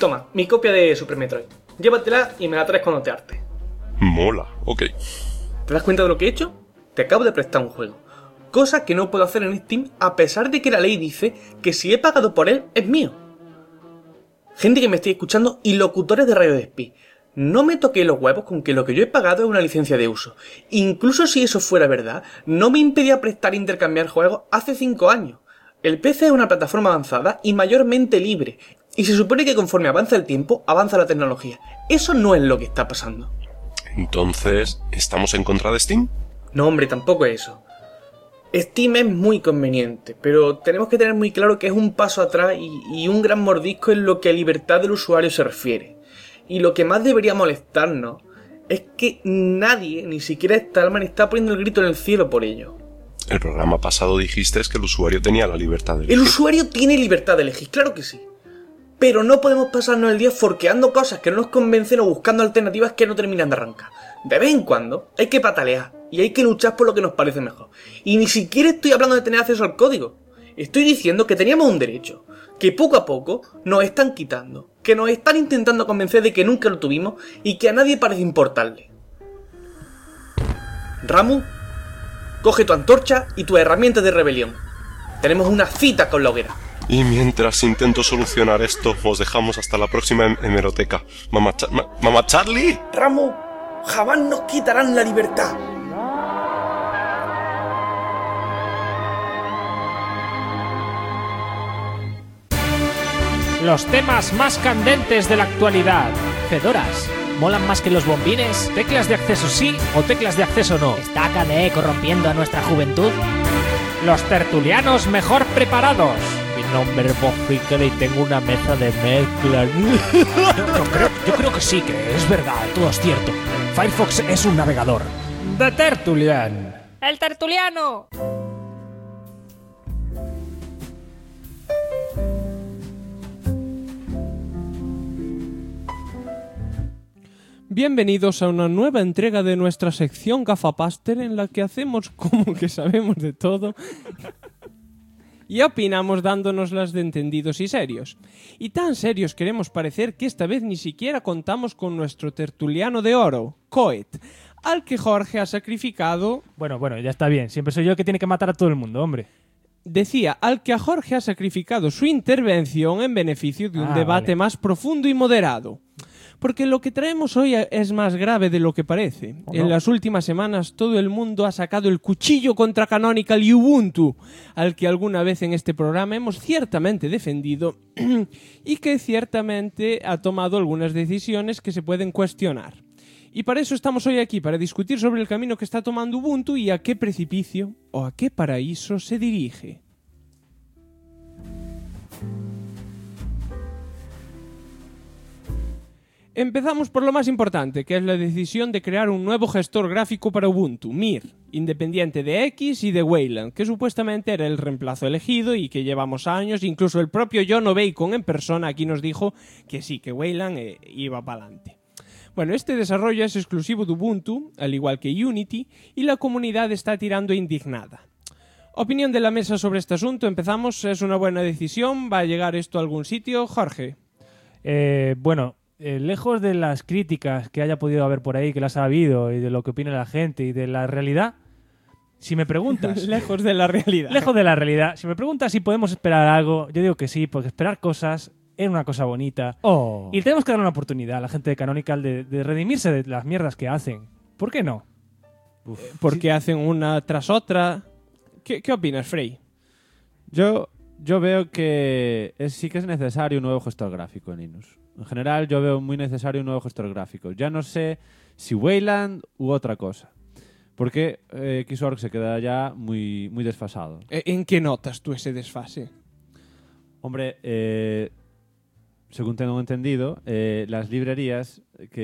Toma, mi copia de Super Metroid. Llévatela y me la traes cuando te arte. Mola, ok. ¿Te das cuenta de lo que he hecho? Te acabo de prestar un juego. Cosa que no puedo hacer en Steam a pesar de que la ley dice que si he pagado por él, es mío. Gente que me esté escuchando y locutores de Radio Despí. No me toqué los huevos con que lo que yo he pagado es una licencia de uso. Incluso si eso fuera verdad, no me impedía prestar e intercambiar juegos hace 5 años. El PC es una plataforma avanzada y mayormente libre. Y se supone que conforme avanza el tiempo, avanza la tecnología. Eso no es lo que está pasando. Entonces, ¿estamos en contra de Steam? No, hombre, tampoco es eso. Steam es muy conveniente, pero tenemos que tener muy claro que es un paso atrás y un gran mordisco en lo que a libertad del usuario se refiere. Y lo que más debería molestarnos es que nadie, ni siquiera Stallman, está poniendo el grito en el cielo por ello. El programa pasado dijiste que el usuario tenía la libertad de elegir. El usuario tiene libertad de elegir, claro que sí. Pero no podemos pasarnos el día forqueando cosas que no nos convencen o buscando alternativas que no terminan de arrancar. De vez en cuando hay que patalear y hay que luchar por lo que nos parece mejor. Y ni siquiera estoy hablando de tener acceso al código. Estoy diciendo que teníamos un derecho, que poco a poco nos están quitando, que nos están intentando convencer de que nunca lo tuvimos y que a nadie parece importarle. Ramu, coge tu antorcha y tus herramientas de rebelión. Tenemos una cita con la hoguera. Y mientras intento solucionar esto, os dejamos hasta la próxima hemeroteca. Mamá Charlie. Ramu, jamás nos quitarán la libertad. Los temas más candentes de la actualidad. Fedoras, ¿molan más que los bombines? ¿Teclas de acceso sí o teclas de acceso no? ¿Está KDE corrompiendo a nuestra juventud? Los tertulianos mejor preparados. Mi nombre es Bob Fricker y tengo una mesa de mezclas. Yo creo que sí, que es verdad, todo es cierto. Firefox es un navegador. The Tertulian. ¡El tertuliano! Bienvenidos a una nueva entrega de nuestra sección Gafapaster en la que hacemos como que sabemos de todo y opinamos dándonos las de entendidos y serios. Y tan serios queremos parecer que esta vez ni siquiera contamos con nuestro tertuliano de oro, Coet, al que Jorge ha sacrificado... Bueno, ya está bien. Siempre soy yo el que tiene que matar a todo el mundo, hombre. Decía, al que a Jorge ha sacrificado su intervención en beneficio de un debate más profundo y moderado. Porque lo que traemos hoy es más grave de lo que parece. ¿O no? En las últimas semanas todo el mundo ha sacado el cuchillo contra Canonical y Ubuntu, al que alguna vez en este programa hemos ciertamente defendido y que ciertamente ha tomado algunas decisiones que se pueden cuestionar. Y para eso estamos hoy aquí, para discutir sobre el camino que está tomando Ubuntu y a qué precipicio o a qué paraíso se dirige. Empezamos por lo más importante, que es la decisión de crear un nuevo gestor gráfico para Ubuntu, Mir, independiente de X y de Wayland, que supuestamente era el reemplazo elegido y que llevamos años. Incluso el propio John O'Bacon en persona aquí nos dijo que sí, que Wayland iba para adelante. Bueno, este desarrollo es exclusivo de Ubuntu, al igual que Unity, y la comunidad está tirando indignada. Opinión de la mesa sobre este asunto, empezamos. ¿Es una buena decisión? ¿Va a llegar esto a algún sitio? Jorge. Lejos de las críticas que haya podido haber por ahí, que las ha habido, y de lo que opina la gente y de la realidad, si me preguntas... Lejos de la realidad. Lejos de la realidad. Si me preguntas si podemos esperar algo, yo digo que sí, porque esperar cosas es una cosa bonita. Oh. Y tenemos que dar una oportunidad a la gente de Canonical de redimirse de las mierdas que hacen. ¿Por qué no? Porque hacen una tras otra. ¿Qué opinas, Frey? Yo veo que sí que es necesario un nuevo gestor gráfico en Linux. En general, yo veo muy necesario un nuevo gestor gráfico. Ya no sé si Wayland u otra cosa. Porque Xorg se queda ya muy, muy desfasado. ¿En qué notas tú ese desfase? Hombre, según tengo entendido, las librerías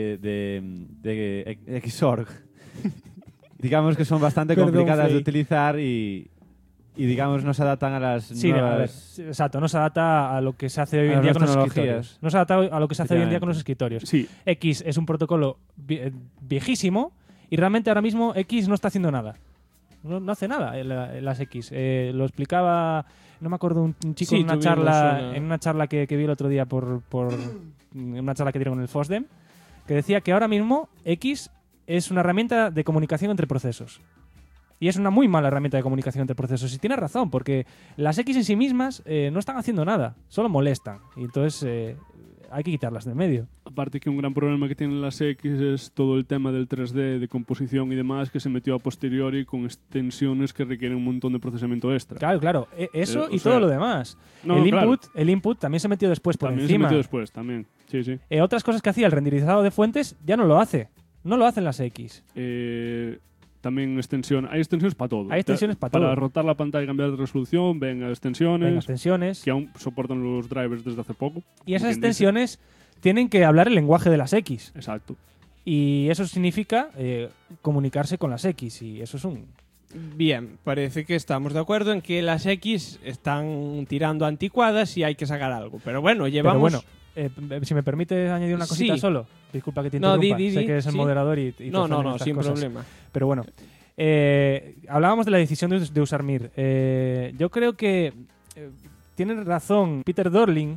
de Xorg digamos que son bastante complicadas de utilizar y digamos no se adaptan a las nuevas... Exacto, no se adapta a lo que se hace hoy en día con los escritorios. No se adapta a lo que se hace hoy en día con los escritorios. Sí. X es un protocolo viejísimo y realmente ahora mismo X no está haciendo nada. No hace nada las X. Lo explicaba, no me acuerdo, un chico en una charla que vi el otro día por en una charla que dieron en el FOSDEM, que decía que ahora mismo X es una herramienta de comunicación entre procesos. Y es una muy mala herramienta de comunicación entre procesos. Y tiene razón, porque las X en sí mismas no están haciendo nada, solo molestan. Y entonces hay que quitarlas del medio. Aparte que un gran problema que tienen las X es todo el tema del 3D, de composición y demás, que se metió a posteriori con extensiones que requieren un montón de procesamiento extra. Claro. Eso y sea, todo lo demás. No, el input también se metió después por también encima. se metió después, también. Sí. Otras cosas que hacía el renderizado de fuentes ya no lo hace. No lo hacen las X. También hay extensiones para todo. Hay extensiones para todo. Para rotar la pantalla y cambiar de resolución, venga extensiones. Que aún soportan los drivers desde hace poco. Y esas extensiones tienen que hablar el lenguaje de las X. Exacto. Y eso significa comunicarse con las X. Y eso es un... Bien, parece que estamos de acuerdo en que las X están tirando anticuadas y hay que sacar algo. Pero bueno, llevamos... si me permites añadir una cosita Sí. solo. Disculpa que te interrumpa. Sé que eres el sí. moderador y No, sin problema. Pero bueno, hablábamos de la decisión de usar Mir. Yo creo que tiene razón Peter Dorling,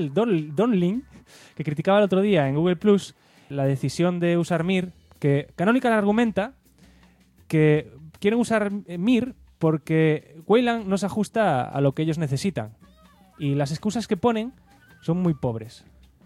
que criticaba el otro día en Google Plus la decisión de usar Mir, que Canonical argumenta que quieren usar Mir porque Wayland no se ajusta a lo que ellos necesitan. Y las excusas que ponen son muy pobres.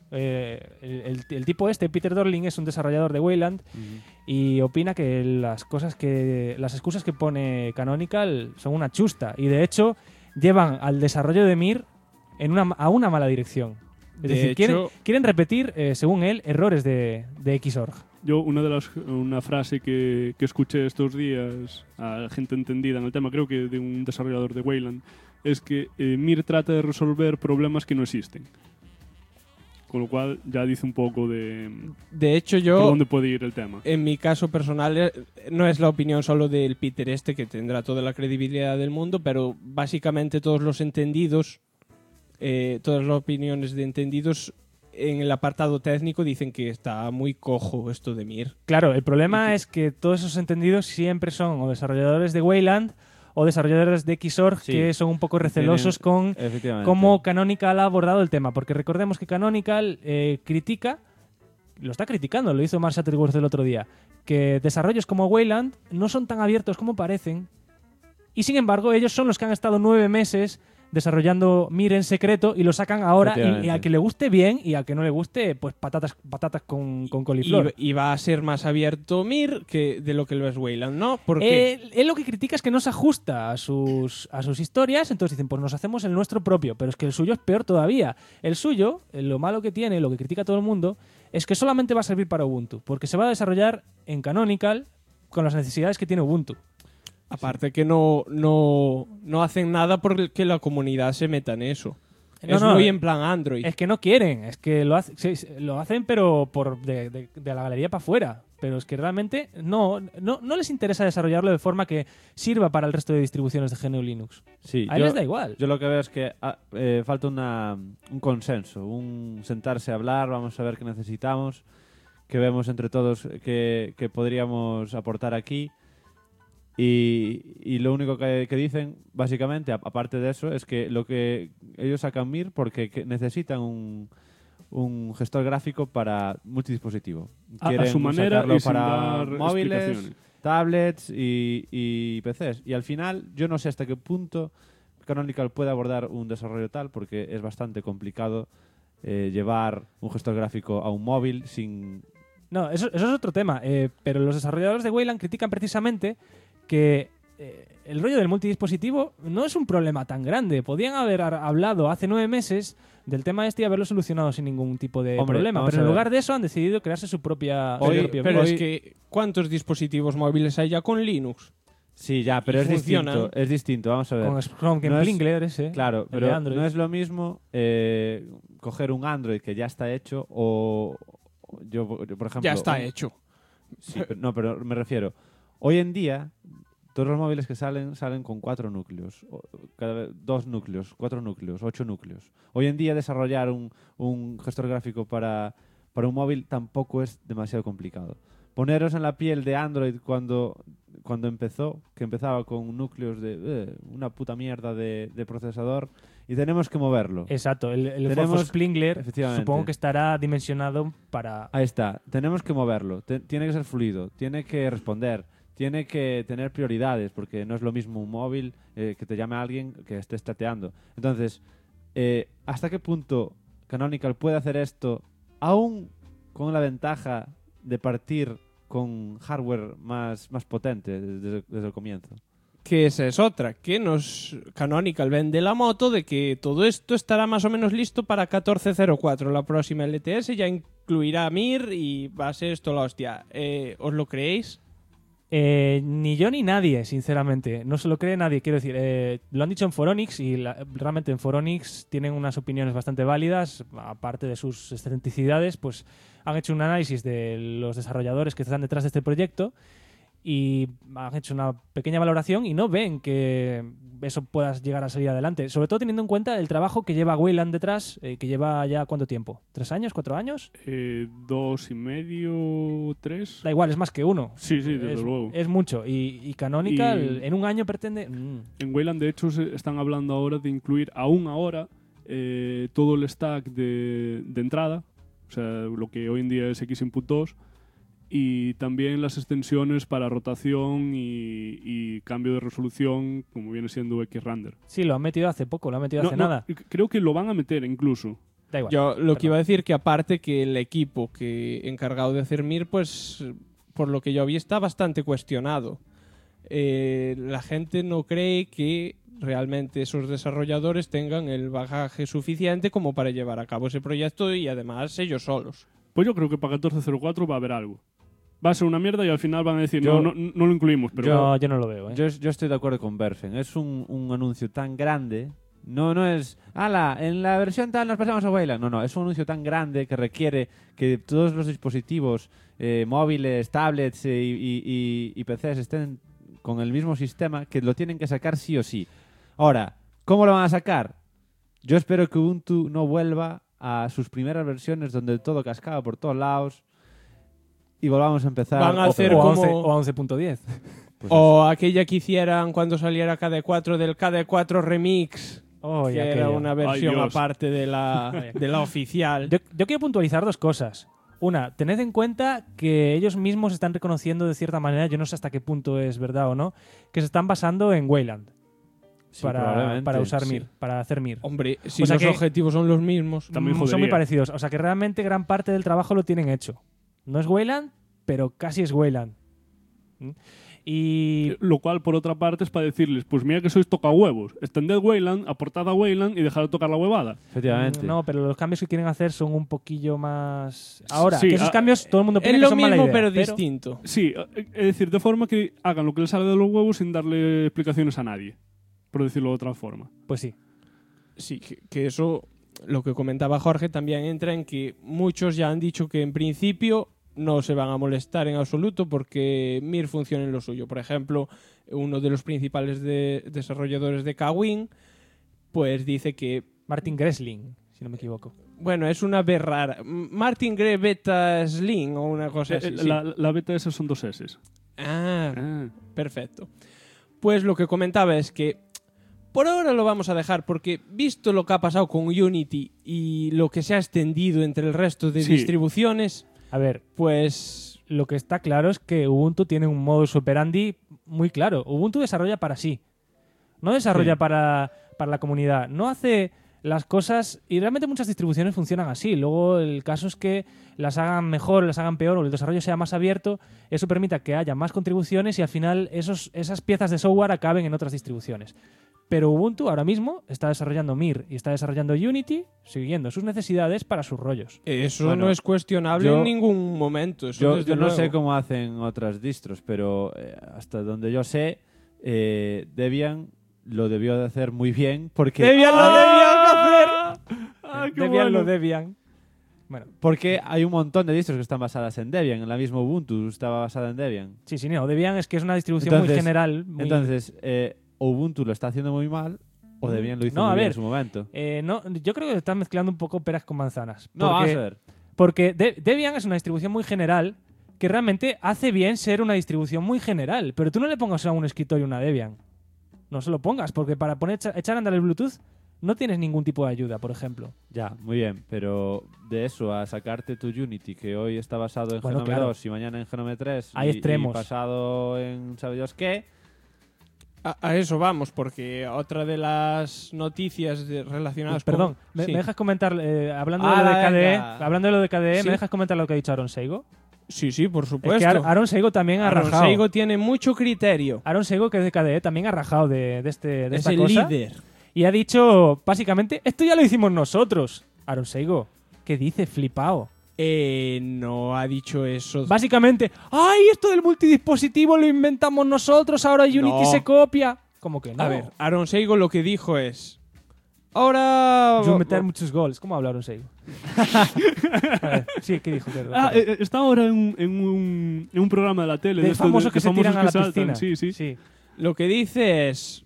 El tipo Peter Dorling, es un desarrollador de Wayland y opina que las excusas que pone Canonical son una chusta y de hecho llevan al desarrollo de Mir a una mala dirección. Es decir, quieren repetir, según él, errores de Xorg. Yo, una frase que escuché estos días a gente entendida en el tema, creo que de un desarrollador de Wayland, es que Mir trata de resolver problemas que no existen. Con lo cual ya dice un poco de hecho, yo, por dónde puede ir el tema. En mi caso personal, no es la opinión solo del Peter que tendrá toda la credibilidad del mundo, pero básicamente todos los entendidos, todas las opiniones de entendidos en el apartado técnico dicen que está muy cojo esto de Mir. Claro, el problema es que todos esos entendidos siempre son o desarrolladores de Wayland o desarrolladores de Xorg que son un poco recelosos con cómo Canonical ha abordado el tema. Porque recordemos que Canonical lo está criticando, lo hizo Mark Shuttleworth el otro día, que desarrollos como Wayland no son tan abiertos como parecen y sin embargo ellos son los que han estado 9 meses desarrollando Mir en secreto y lo sacan ahora y a que le guste bien y a que no le guste, pues patatas con coliflor. Y va a ser más abierto Mir que de lo que lo es Wayland, ¿no? Porque él lo que critica es que no se ajusta a sus historias, entonces dicen, pues nos hacemos el nuestro propio, pero es que el suyo es peor todavía. El suyo, lo malo que tiene, lo que critica todo el mundo, es que solamente va a servir para Ubuntu, porque se va a desarrollar en Canonical con las necesidades que tiene Ubuntu. Aparte que no hacen nada porque la comunidad se meta en eso. Muy en plan Android. Es que no quieren, es que lo hacen pero de la galería para afuera. Pero es que realmente no les interesa desarrollarlo de forma que sirva para el resto de distribuciones de GNU Linux. Sí, a él les da igual. Yo lo que veo es que falta un consenso, un sentarse a hablar, vamos a ver qué necesitamos, que vemos entre todos que podríamos aportar aquí. Y lo único que dicen, básicamente, aparte de eso, es que lo que ellos sacan Mir porque necesitan un gestor gráfico para multidispositivo. A su manera sacarlo y sin para dar móviles, explicaciones. tablets y PCs. Y al final, yo no sé hasta qué punto Canonical puede abordar un desarrollo tal, porque es bastante complicado llevar un gestor gráfico a un móvil sin... No, eso es otro tema. Pero los desarrolladores de Wayland critican precisamente que el rollo del multidispositivo no es un problema tan grande. Podían haber hablado hace 9 meses del tema y haberlo solucionado sin ningún tipo de problema. Pero en lugar de eso han decidido crearse su propia... Pero es que, ¿cuántos dispositivos móviles hay ya con Linux? Sí, ya, pero es distinto, vamos a ver. Con Chrome, que Plinkler ese. Claro, pero no es lo mismo coger un Android que ya está hecho o... Yo, por ejemplo... Ya está hecho. Sí, pero me refiero... Hoy en día, todos los móviles que salen con 4 núcleos, 2 núcleos, 4 núcleos, 8 núcleos. Hoy en día desarrollar un gestor gráfico para un móvil tampoco es demasiado complicado. poneros en la piel de Android cuando empezó, que empezaba con núcleos de una puta mierda de procesador, y tenemos que moverlo. Exacto, el Tenemos- Force Splingler efectivamente. supongo que estará dimensionado para... Ahí está, tenemos que moverlo, tiene que ser fluido, tiene que responder, tiene que tener prioridades, porque no es lo mismo un móvil que te llame a alguien que esté chateando. Entonces, ¿hasta qué punto Canonical puede hacer esto aún con la ventaja de partir con hardware más potente desde el comienzo? Que esa es otra, que nos Canonical vende la moto de que todo esto estará más o menos listo para 14.04, la próxima LTS ya incluirá Mir y va a ser esto la hostia. ¿Os lo creéis? Ni yo ni nadie, sinceramente. No se lo cree nadie. Quiero decir, lo han dicho en Foronix y realmente en Foronix tienen unas opiniones bastante válidas. Aparte de sus excentricidades, pues han hecho un análisis de los desarrolladores que están detrás de este proyecto y han hecho una pequeña valoración y no ven que eso pueda llegar a salir adelante. Sobre todo teniendo en cuenta el trabajo que lleva Wayland detrás, que lleva ya ¿cuánto tiempo? ¿3 años? ¿4 años? 2,5, 3. Da igual, es más que uno. Sí, desde luego. Es mucho. Y Canonical en un año pretende... En Wayland, de hecho, están hablando ahora de incluir, aún ahora, todo el stack de entrada, o sea, lo que hoy en día es X-Input 2, y también las extensiones para rotación y cambio de resolución, como viene siendo X-Render. Sí, lo han metido hace poco, lo han metido hace nada. Creo que lo van a meter incluso. Da igual. Yo lo que iba a decir que aparte que el equipo que encargado de hacer Mir, pues por lo que yo vi está bastante cuestionado. La gente no cree que realmente esos desarrolladores tengan el bagaje suficiente como para llevar a cabo ese proyecto y además ellos solos. Pues yo creo que para 14.04 va a haber algo. Va a ser una mierda y al final van a decir no lo incluimos. Pero yo no lo veo. Yo estoy de acuerdo con Berfen. Es un anuncio tan grande. No es, ¡hala! En la versión tal nos pasamos a Wayland. No, es un anuncio tan grande que requiere que todos los dispositivos móviles, tablets y PCs estén con el mismo sistema, que lo tienen que sacar sí o sí. Ahora, ¿cómo lo van a sacar? Yo espero que Ubuntu no vuelva a sus primeras versiones donde todo cascaba por todos lados y volvamos a empezar. Van a hacer o como... a 11.10. Pues o aquella que hicieran cuando saliera KD4 del KD4 Remix. Oh, que era una versión Dios. aparte de la oficial. Yo quiero puntualizar dos cosas. Una, tened en cuenta que ellos mismos están reconociendo de cierta manera, yo no sé hasta qué punto es verdad o no, que se están basando en Wayland. Sí, para usar sí. Mir, para hacer Mir. Hombre, si O sea los que- objetivos son los mismos. También Son jodería. muy parecidos. O sea que realmente gran parte del trabajo lo tienen hecho. No es Wayland, pero casi es Wayland. ¿Mm? Y Lo cual, por otra parte, es para decirles, pues mira que sois tocahuevos. Extended Wayland, aportad a Wayland y dejad de tocar la huevada. Efectivamente. no, pero los cambios que quieren hacer son un poquillo más... Ahora, Sí, que esos cambios todo el mundo Es piensa que lo son mala mismo, idea, pero distinto. Sí, es decir, de forma que hagan lo que les salga de los huevos sin darle explicaciones a nadie. Por decirlo de otra forma. Pues sí. Sí, que eso, lo que comentaba Jorge, también entra en que muchos ya han dicho que en principio no se van a molestar en absoluto porque Mir funciona en lo suyo. Por ejemplo, uno de los principales desarrolladores de Kwin, pues dice que, Martin Gressling, si no me equivoco. bueno, es una B rara. Martin Gre Beta Slim o una cosa así. sí. La beta esas son 2 S. Ah, perfecto. Pues lo que comentaba es que por ahora lo vamos a dejar porque visto lo que ha pasado con Unity y lo que se ha extendido entre el resto de Sí. A distribuciones, ver, pues lo que está claro es que Ubuntu tiene un modus operandi muy claro. Ubuntu desarrolla para sí. No desarrolla Sí. para la comunidad. No hace las cosas... Y realmente muchas distribuciones funcionan así. Luego el caso es que las hagan mejor, las hagan peor o el desarrollo sea más abierto. Eso permita que haya más contribuciones y al final esas piezas de software acaben en otras distribuciones. Pero Ubuntu ahora mismo está desarrollando Mir y está desarrollando Unity siguiendo sus necesidades para sus rollos. eso Bueno, no es cuestionable yo- en ningún momento. Eso Yo desde no luego. sé cómo hacen otras distros, pero hasta donde yo sé, Debian lo debió de hacer muy bien porque... Debian lo debían hacer. ¡Ah, qué Debian bueno! lo Debian. Bueno, Porque hay un montón de distros que están basadas en Debian. En la misma Ubuntu estaba basada en Debian. sí, no. Debian es que es una distribución muy general. muy- Entonces, o Ubuntu lo está haciendo muy mal, o Debian lo hizo No, muy a bien ver, en su momento. no, yo creo que están mezclando un poco peras con manzanas. No, vamos a ver. Porque Debian es una distribución muy general, que realmente hace bien ser una distribución muy general, pero tú no le pongas a un escritorio una Debian. No se lo pongas, porque para echar a andar el Bluetooth no tienes ningún tipo de ayuda, por ejemplo. Ya, muy bien, pero de eso a sacarte tu Unity, que hoy está basado en Bueno, Genome claro. 2 y mañana en Genome 3 Hay extremos. y pasado en sabe Dios qué. A eso vamos, porque otra de las noticias relacionadas Perdón, con... ¿me Sí. dejas comentar, hablando de Ah, lo de KDE, venga. hablando de lo de KDE, Sí. ¿me dejas comentar lo que ha dicho Aaron Seigo? Sí, por Es supuesto. que Aaron Seigo también ha Aaron rajado. Seigo tiene mucho criterio. Aaron Seigo, que es de KDE, también ha rajado de Es esta el cosa. líder. Y ha dicho, básicamente, esto ya lo hicimos nosotros. Aaron Seigo, ¿qué dice? Flipao. No ha dicho eso. Básicamente, ¡ay, esto del multidispositivo lo inventamos nosotros! Ahora Unity No. se copia. ¿Cómo que no? A ver, Aaron Seigo lo que dijo es... Ahora... Yo meter muchos goles. ¿Cómo habla Aaron Seigo? A ver, sí, ¿qué dijo? Está ahora en un programa de la tele. De esto famosos que se famosos tiran a la saltan. piscina. Sí. Lo que dice es...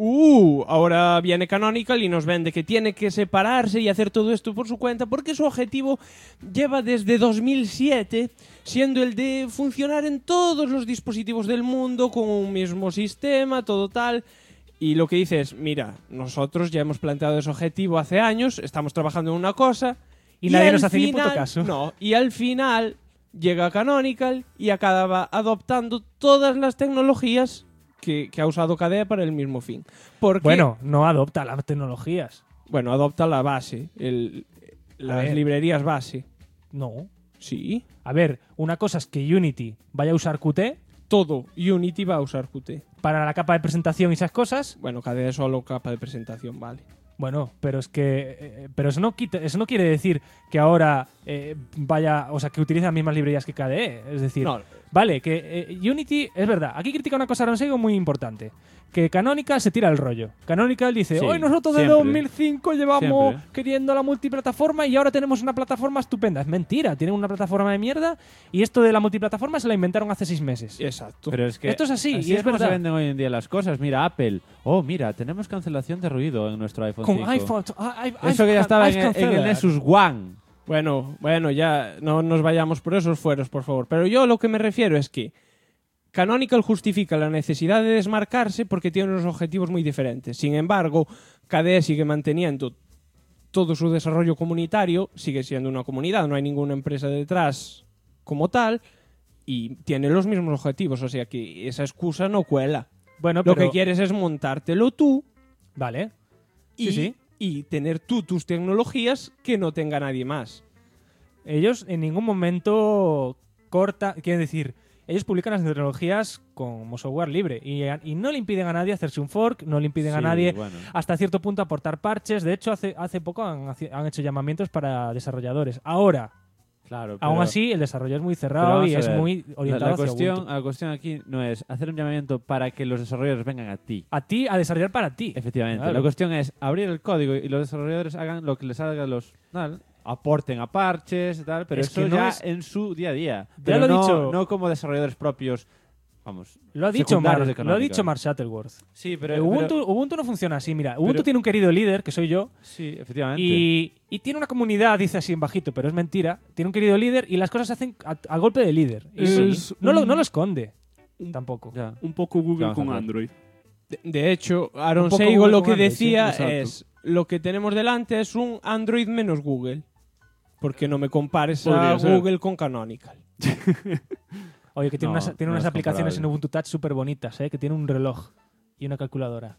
ahora viene Canonical y nos vende que tiene que separarse y hacer todo esto por su cuenta porque su objetivo lleva desde 2007 siendo el de funcionar en todos los dispositivos del mundo con un mismo sistema, todo tal. Y lo que dice es, mira, nosotros ya hemos planteado ese objetivo hace años, estamos trabajando en una cosa Y nadie al nos hace ni puto final- caso. No, y al final llega Canonical y acaba adoptando todas las tecnologías que ha usado KDE para el mismo fin. Porque, Bueno, no adopta las tecnologías. bueno, adopta la base, las ver. librerías base. No. Sí, A ver, una cosa es que Unity vaya a usar Qt todo Unity va a usar Qt. para la capa de presentación y esas cosas. Bueno, KDE solo capa de presentación, vale. Bueno, pero es que pero eso no quiere decir que ahora vaya, o sea, que utilice las mismas librerías que KDE, es decir, No. vale, que Unity es verdad. Aquí critica una cosa Aaron Seigo muy importante, que Canonical se tira el rollo. Canonical dice, Sí, "Hoy nosotros desde siempre. 2005 llevamos Siempre. queriendo la multiplataforma y ahora tenemos una plataforma estupenda." Es mentira, tienen una plataforma de mierda y esto de la multiplataforma se la inventaron hace 6 meses. Exacto. Pero es que Esto es así, y es como verdad. se venden hoy en día las cosas. Mira, Apple. Mira, tenemos cancelación de ruido en nuestro iPhone Con 5. iPhone, Eso que ya estaba en el cancelado. Nexus One. Bueno, ya no nos vayamos por esos fueros, por favor. Pero yo lo que me refiero es que Canonical justifica la necesidad de desmarcarse porque tiene unos objetivos muy diferentes. Sin embargo, KDE sigue manteniendo todo su desarrollo comunitario, sigue siendo una comunidad, no hay ninguna empresa detrás como tal, y tiene los mismos objetivos, o sea que esa excusa no cuela. Bueno, Lo pero que quieres es montártelo tú vale. y, Sí. y tener tú tus tecnologías que no tenga nadie más. Ellos en ningún momento quieren decir, ellos publican las tecnologías como software libre y no le impiden a nadie hacerse un fork, no le impiden a Sí, nadie bueno. hasta cierto punto aportar parches. De hecho, hace poco han hecho llamamientos para desarrolladores. Ahora, Claro, aún así, el desarrollo es muy pero cerrado vamos y a es ver. muy orientado hacia Ubuntu. La cuestión aquí no es hacer un llamamiento para que los desarrolladores vengan a ti. A ti, a desarrollar para ti. Efectivamente. Claro. La cuestión es abrir el código y los desarrolladores hagan lo que les salga aporten a parches y tal, pero Es eso que no ya es- en su día a día. Ya Pero lo he no, dicho. no como desarrolladores propios, vamos, Lo ha dicho secundarios de Mark, Canonical. Shuttleworth. Sí, pero Ubuntu no funciona así, mira. Ubuntu pero- tiene un querido líder, que soy yo, sí, efectivamente. y tiene una comunidad, dice así en bajito, pero es mentira. Tiene un querido líder y las cosas se hacen a golpe de líder. Y Es no un- lo esconde. Tampoco. Ya. Un poco Google Vamos a con ver. Android. De hecho, Aaron Un poco Seigo Google lo con que Android, decía sí, es lo que tenemos delante es un Android menos Google. Porque no me compares Podría a ser. Google con Canonical. Oye, que tiene No, tiene no unas es aplicaciones en comparable. Ubuntu Touch súper bonitas, que tiene un reloj y una calculadora.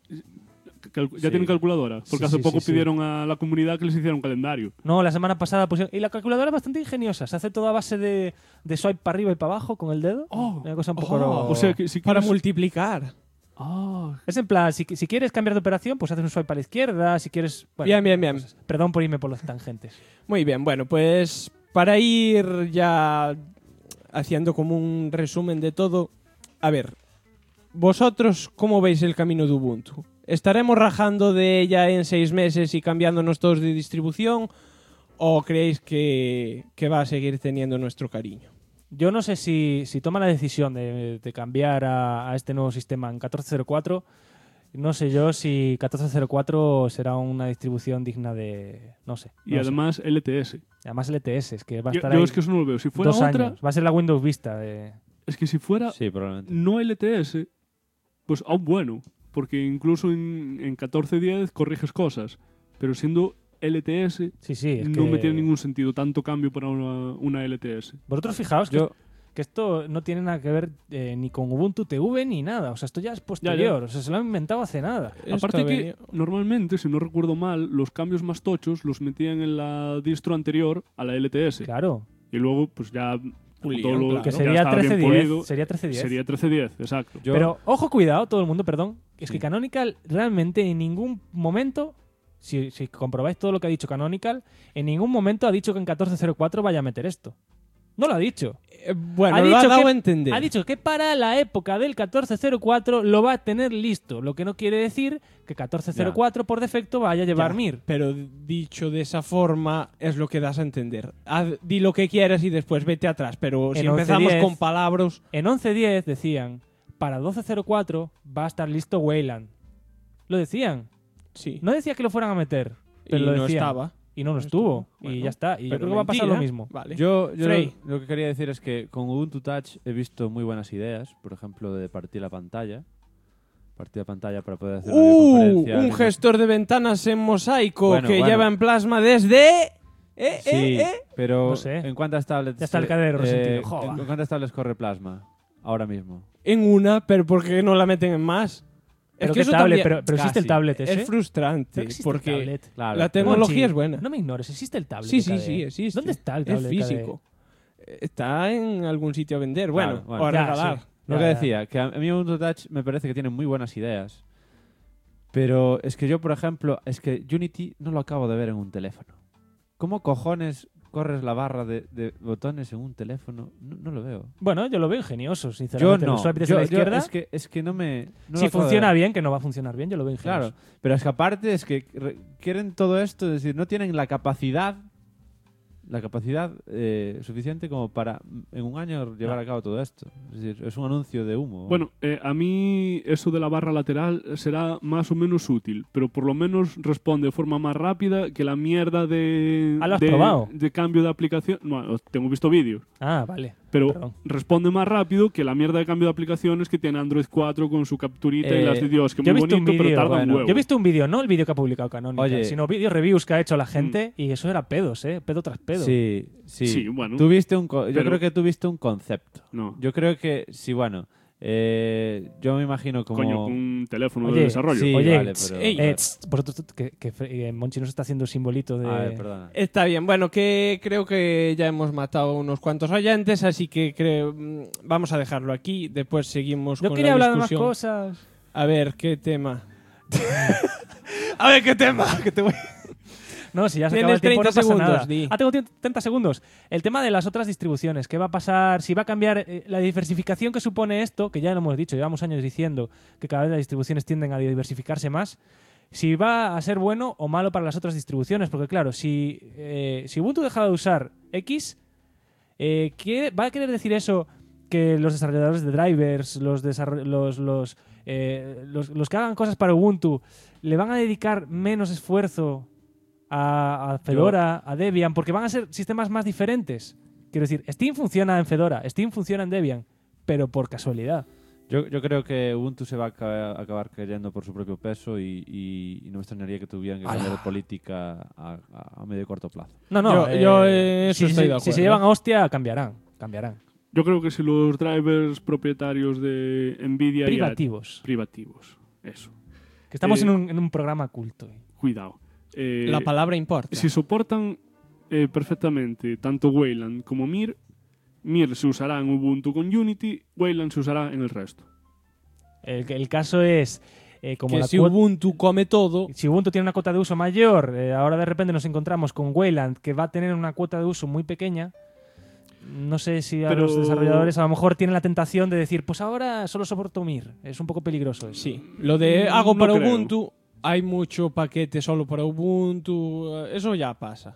Ya Sí. tienen calculadora. Porque Sí, hace sí, poco sí, sí. pidieron a la comunidad que les hiciera un calendario. No, la semana pasada pusieron... Y la calculadora es bastante ingeniosa. Se hace toda a base de swipe para arriba y para abajo con el dedo. Una cosa un poco... O sea, que si Para quieres- multiplicar. Es en plan, si quieres cambiar de operación, pues haces un swipe a la izquierda. Si quieres... bueno, Bien. cosas. Perdón por irme por los tangentes. Muy bien, bueno, pues para ir ya haciendo como un resumen de todo. A ver, ¿vosotros cómo veis el camino de Ubuntu? ¿Estaremos rajando de ella en 6 meses y cambiándonos todos de distribución? ¿O creéis que va a seguir teniendo nuestro cariño? Yo no sé si toma la decisión de cambiar a este nuevo sistema en 14.04, No sé yo si 14.04 será una distribución digna de... No sé. Y además LTS. Además LTS, es que va a estar Yo ahí es que eso no lo veo. Si fuera 2 otra... años. Va a ser la Windows Vista. Es que si fuera Sí, probablemente. no LTS, pues aún bueno. Porque incluso en 14.10 corriges cosas. Pero siendo LTS, es no que- me tiene ningún sentido tanto cambio para una LTS. Vosotros fijaos que esto no tiene nada que ver ni con Ubuntu TV ni nada. O sea, esto ya es posterior. Ya. O sea, se lo han inventado hace nada. Aparte que normalmente, si no recuerdo mal, los cambios más tochos los metían en la distro anterior a la LTS. Claro. Y luego, pues ya... Pulían, todo lo claro. Que ya sería estaba bien 13.10, pulido. sería 13.10. Sería 13.10, exacto. Pero, ojo, cuidado, todo el mundo, perdón. Es que Canonical realmente en ningún momento, si comprobáis todo lo que ha dicho Canonical, en ningún momento ha dicho que en 14.04 vaya a meter esto. No lo ha dicho. Bueno, lo ha dado a entender. Ha dicho que para la época del 14.04 lo va a tener listo. Lo que no quiere decir que 14.04 por defecto vaya a llevar Ya, MIR. Pero dicho de esa forma es lo que das a entender. Di lo que quieras y después vete atrás. Pero si En empezamos 11.10 con palabras... En 11.10 decían, para 12.04 va a estar listo Wayland. Lo decían. Sí. No decía que lo fueran a meter, pero Y lo no decían. estaba. Y no estuvo. Bueno, y ya está. Y yo pero creo que va a pasar mentira. lo mismo. Vale. Yo Frey. lo que quería decir es que con Ubuntu Touch he visto muy buenas ideas, por ejemplo, de partir la pantalla. Partir la pantalla para poder hacer una videoconferencia. Un gestor de ventanas en mosaico Bueno, que bueno. lleva en plasma desde... Sí, pero No sé. ¿en cuántas tablets? Ya está el cadero resentido. Joder. ¿En cuántas tablets corre Plasma ahora mismo? En una, pero ¿por qué no la meten en más? Pero es que qué eso tablet, también- pero existe el Casi. tablet ese. Es frustrante Pero existe porque el tablet. Claro, la pero- tecnología Monchi, es buena. No me ignores, existe el tablet. Sí, de sí, KDE. sí, existe. ¿Dónde está el tablet? Es de KDE? físico. Está en algún sitio a vender. Bueno, Claro, bueno. o a Ya, regalar. sí. Lo Ya, que ya. decía, que a mí Ubuntu Touch me parece que tiene muy buenas ideas. Pero es que yo, por ejemplo, es que Unity no lo acabo de ver en un teléfono. ¿Cómo cojones corres la barra de botones en un teléfono? No lo veo. Bueno, yo lo veo ingenioso, Yo sinceramente. no. Los swipes Yo- a la yo- izquierda. es que no me... no si lo acabo de funciona ver. bien, que no va a funcionar bien, yo lo veo ingenioso. Claro, pero es que aparte es que quieren todo esto, es decir, no tienen la capacidad suficiente como para en un año llevar a cabo todo esto. Es decir, es un anuncio de humo. Bueno, a mí eso de la barra lateral será más o menos útil, pero por lo menos responde de forma más rápida que la mierda de, Ah, ¿lo has probado? de cambio de aplicación. No, tengo visto vídeos. Ah, vale. Pero Perdón. responde más rápido que la mierda de cambio de aplicaciones que tiene Android 4 con su capturita y las de Dios, que yo he muy visto un bonito, pero vídeo, tarda un bueno, huevo. Yo he visto un vídeo, no el vídeo que ha publicado Canonical, Oye. sino vídeos reviews que ha hecho la gente y eso era pedos, pedo tras pedo. Sí, sí. Sí, bueno. Tuviste yo Pero- creo que tuviste un concepto. No. Yo creo que, sí, bueno, yo me imagino como... Coño, con un teléfono Oye, de desarrollo. sí. Oye, vale, pero- vosotros, que Monchi nos está haciendo simbolito de... A ver, perdona. Está bien, bueno, que creo que ya hemos matado unos cuantos oyentes, así que vamos a dejarlo aquí. Después seguimos Yo con quería la hablar de más discusión. cosas. A ver, ¿qué tema? A ver, ¿qué tema? Que te voy... No, si ya se acaba el Tienes tiempo, 30 no pasa segundos, nada. di. Tengo 30 segundos. El tema de las otras distribuciones. ¿Qué va a pasar? Si va a cambiar la diversificación que supone esto, que ya lo hemos dicho, llevamos años diciendo que cada vez las distribuciones tienden a diversificarse más. Si va a ser bueno o malo para las otras distribuciones. Porque claro, si Ubuntu deja de usar X, ¿va a querer decir eso que los desarrolladores de drivers, los que hagan cosas para Ubuntu, le van a dedicar menos esfuerzo a Fedora, a Debian, porque van a ser sistemas más diferentes? Quiero decir, Steam funciona en Fedora, Steam funciona en Debian, pero por casualidad. Yo creo que Ubuntu se va a acabar cayendo por su propio peso y no me extrañaría que tuvieran que cambiar de política a medio y corto plazo. No, Yo eso estoy de si se acuerdo. llevan a hostia, cambiarán. Yo creo que si los drivers propietarios de Nvidia... Privativos. Privativos, eso. Que estamos en un programa culto. Cuidado. La palabra importa. Si soportan perfectamente tanto Wayland como Mir se usará en Ubuntu con Unity, Wayland se usará en el resto. El caso es... como que la si cuota- Ubuntu come todo... Si Ubuntu tiene una cuota de uso mayor, ahora de repente nos encontramos con Wayland, que va a tener una cuota de uso muy pequeña. No sé si a Pero- los desarrolladores a lo mejor tienen la tentación de decir, pues ahora solo soporto Mir. Es un poco peligroso eso. Sí, lo de hago No para creo. Ubuntu, hay mucho paquete solo para Ubuntu, eso ya pasa.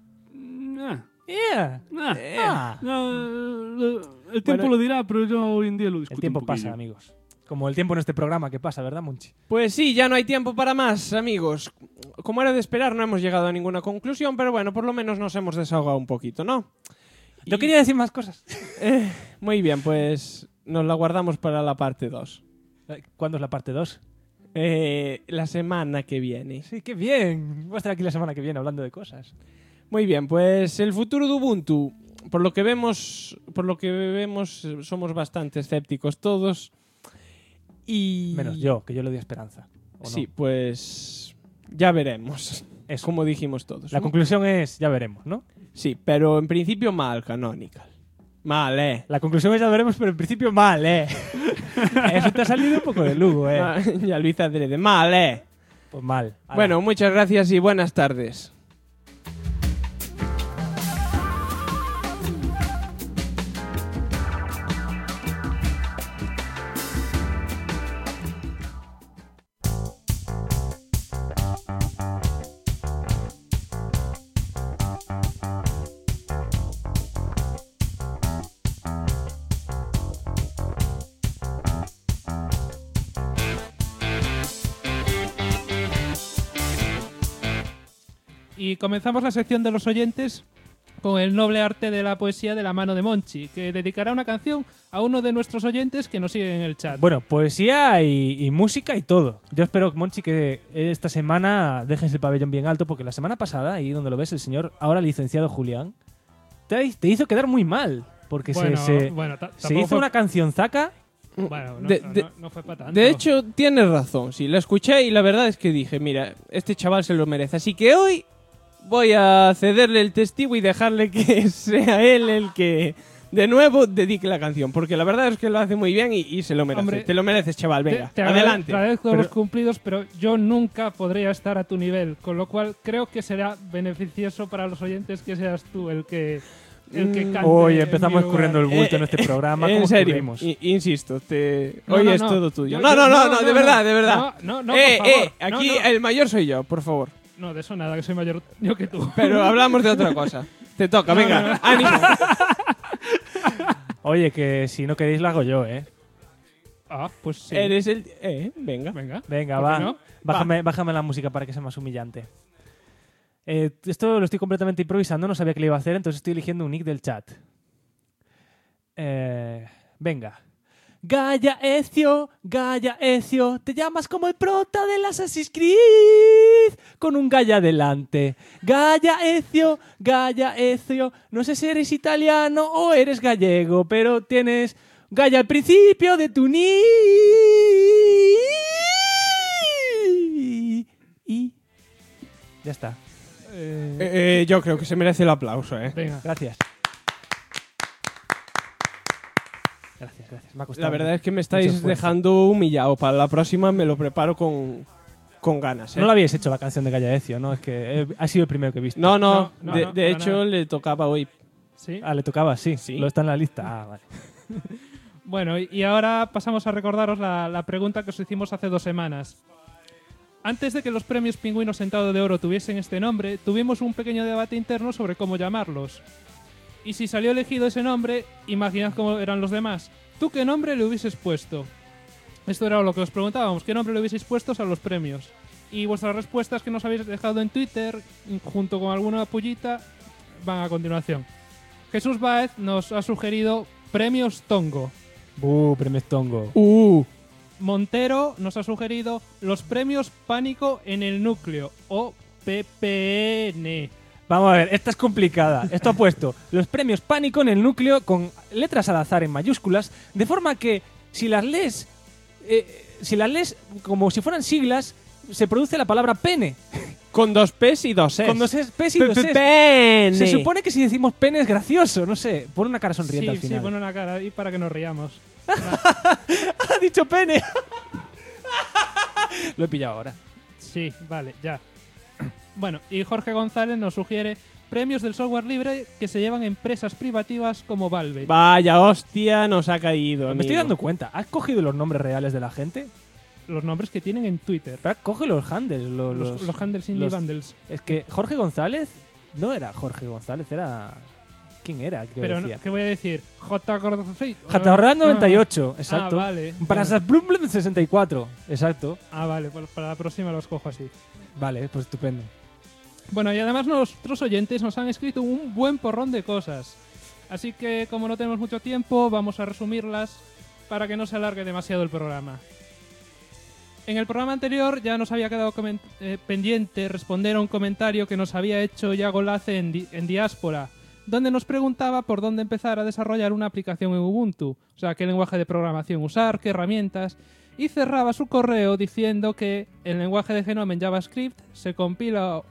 Yeah. El tiempo Bueno, lo dirá, pero yo hoy en día lo discuto El tiempo un poquillo. pasa, amigos. Como el tiempo en este programa que pasa, ¿verdad, Monchi? Pues sí, ya no hay tiempo para más, amigos. Como era de esperar, no hemos llegado a ninguna conclusión, pero bueno, por lo menos nos hemos desahogado un poquito, ¿no? Yo quería decir más cosas. Muy bien, pues nos la guardamos para la parte 2. ¿Cuándo es la parte 2? La semana que viene. Sí, qué bien. Voy a estar aquí la semana que viene hablando de cosas. Muy bien, pues el futuro de Ubuntu, por lo que vemos, somos bastante escépticos todos. Y menos yo, que yo le doy esperanza. Sí, pues ya veremos. Eso. Como dijimos todos. La conclusión es, ya veremos, ¿no? Sí, pero en principio mal, Canonical. Mal, La conclusión es ya veremos, pero en principio mal, Eso te ha salido un poco de Lugo, Ya lo hice adrede. Mal, Pues mal. Bueno, muchas gracias y buenas tardes. Y comenzamos la sección de los oyentes con el noble arte de la poesía de la mano de Monchi, que dedicará una canción a uno de nuestros oyentes que nos sigue en el chat. Bueno, poesía y música y todo. Yo espero, Monchi, que esta semana dejes el pabellón bien alto, porque la semana pasada, ahí donde lo ves, el señor, ahora licenciado Julián, te hizo quedar muy mal, porque se hizo una canción zaca. Bueno, no fue para tanto. De hecho, tienes razón. Sí, la escuché y la verdad es que dije, mira, este chaval se lo merece. Así que hoy voy a cederle el testigo y dejarle que sea él el que de nuevo dedique la canción, porque la verdad es que lo hace muy bien y se lo merece. Hombre, te lo mereces, chaval, venga, te adelante. Te agradezco los cumplidos, pero yo nunca podría estar a tu nivel, con lo cual creo que será beneficioso para los oyentes que seas tú el que cante. Hoy empezamos escurriendo el bulto en este programa. En serio, insisto, hoy es todo tuyo. No, de verdad. No, por favor. Aquí el mayor soy yo, por favor. No, de eso nada, que soy mayor yo que tú. Pero hablamos de otra cosa. Te toca, venga, ánimo. Oye, que si no queréis lo hago yo, Ah, pues sí. Eres el... venga. Venga, va. No? Bájame la música para que sea más humillante. Esto lo estoy completamente improvisando, no sabía que le iba a hacer, entonces estoy eligiendo un nick del chat. Venga. Gaia Ezio, te llamas como el prota del Assassin's Creed, con un Gaia delante. Gaia Ezio, no sé si eres italiano o eres gallego, pero tienes Gaia al principio de tu nick. Y ya está. Yo creo que se merece el aplauso, Venga, gracias. Gracias. Me ha costado. La verdad es que me estáis dejando humillado. Para la próxima me lo preparo con ganas. No lo habíais hecho la canción de Gaia Ezio, ¿no? Es que ha sido el primero que he visto. No. De hecho, nada. Le tocaba hoy. ¿Sí? Le tocaba, sí. Lo está en la lista. Vale. Bueno, y ahora pasamos a recordaros la pregunta que os hicimos hace 2 semanas. Antes de que los premios Pingüino Sentado de Oro tuviesen este nombre, tuvimos un pequeño debate interno sobre cómo llamarlos. Y si salió elegido ese nombre, imaginad cómo eran los demás. ¿Tú qué nombre le hubieses puesto? Esto era lo que os preguntábamos. ¿Qué nombre le hubieseis puesto a los premios? Y vuestras respuestas que nos habéis dejado en Twitter, junto con alguna pullita, van a continuación. Jesús Baez nos ha sugerido Premios Tongo. Premios Tongo. Montero nos ha sugerido los Premios Pánico en el Núcleo, o PPN. Vamos a ver, esta es complicada. Esto ha puesto los premios Pánico en el Núcleo con letras al azar en mayúsculas, de forma que si las lees como si fueran siglas, se produce la palabra pene. Con 2 P's y 2 E's. Con 2 P's y 2 E's. Pene. Se supone que si decimos pene es gracioso, no sé. Pon una cara sonriente al final. Sí, pon una cara ahí para que nos riamos. Ha dicho pene. Lo he pillado ahora. Sí, vale, ya. Bueno, y Jorge González nos sugiere premios del software libre que se llevan empresas privativas como Valve. Vaya hostia, nos ha caído. Me estoy dando cuenta. ¿Has cogido los nombres reales de la gente? Los nombres que tienen en Twitter. Pero coge los handles. Los handles indie bundles. Es que Jorge González no era Jorge González, era... ¿Quién era? ¿Qué Pero, decía? ¿qué voy a decir? JCordoface. Jatarrad 98, exacto. Ah, vale. Para Blum 64, exacto. Ah, vale, pues para la próxima los cojo así. Vale, pues estupendo. Bueno, y además nuestros oyentes nos han escrito un buen porrón de cosas. Así que, como no tenemos mucho tiempo, vamos a resumirlas para que no se alargue demasiado el programa. En el programa anterior ya nos había quedado pendiente responder a un comentario que nos había hecho Yago Lace en Diáspora, donde nos preguntaba por dónde empezar a desarrollar una aplicación en Ubuntu, o sea, qué lenguaje de programación usar, qué herramientas, y cerraba su correo diciendo que el lenguaje de Genome en JavaScript se compila...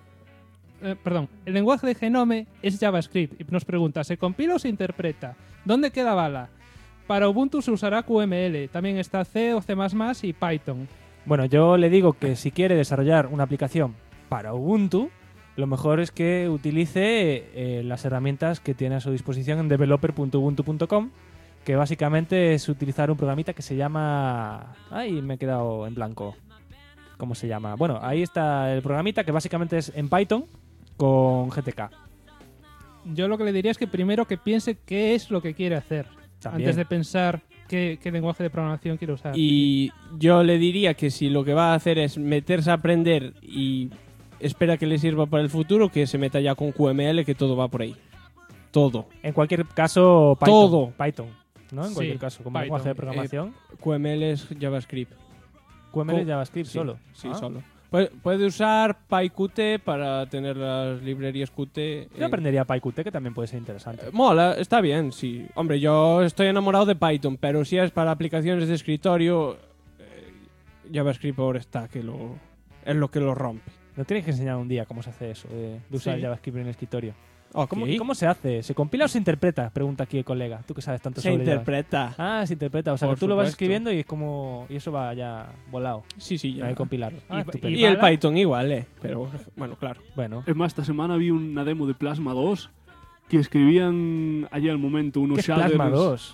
el lenguaje de Genome es JavaScript, y nos pregunta, ¿se compila o se interpreta? ¿Dónde queda bala? Para Ubuntu se usará QML, también está C o C++ y Python. Bueno, yo le digo que si quiere desarrollar una aplicación para Ubuntu, lo mejor es que utilice las herramientas que tiene a su disposición en developer.ubuntu.com, que básicamente es utilizar un programita que se llama... Ay, me he quedado en blanco. ¿Cómo se llama? Bueno, ahí está el programita que básicamente es en Python con GTK. Yo lo que le diría es que primero que piense qué es lo que quiere hacer, También. antes de pensar qué lenguaje de programación quiere usar. Y yo le diría que si lo que va a hacer es meterse a aprender y espera que le sirva para el futuro, que se meta ya con QML, que todo va por ahí. Todo. En cualquier caso, Python. Todo. Python, ¿no? En Sí, cualquier caso, como Python. lenguaje de programación. QML es JavaScript. QML es JavaScript Sí, solo. Sí, Ah. solo. Puede usar PyQt para tener las librerías Qt. Yo aprendería PyQt, que también puede ser interesante. Mola, está bien, sí. Hombre, yo estoy enamorado de Python, pero si es para aplicaciones de escritorio, JavaScript ahora está, que es lo que lo rompe. Nos tienes que enseñar un día cómo se hace eso, de usar Sí. JavaScript en el escritorio. Ok. ¿Cómo se hace? ¿Se compila o se interpreta? Pregunta aquí el colega. Tú que sabes tanto Se sobre interpreta. Ah, se interpreta. O sea, Por que tú lo vas supuesto. escribiendo y es como... Y eso va ya volado. Sí, sí, No ya. hay que compilarlo. Ah, Y- estupendo. Y el Python igual, pero bueno, claro. Bueno. Es más, esta semana vi una demo de Plasma 2 que escribían allí al momento unos ¿Qué es shaders. Plasma 2?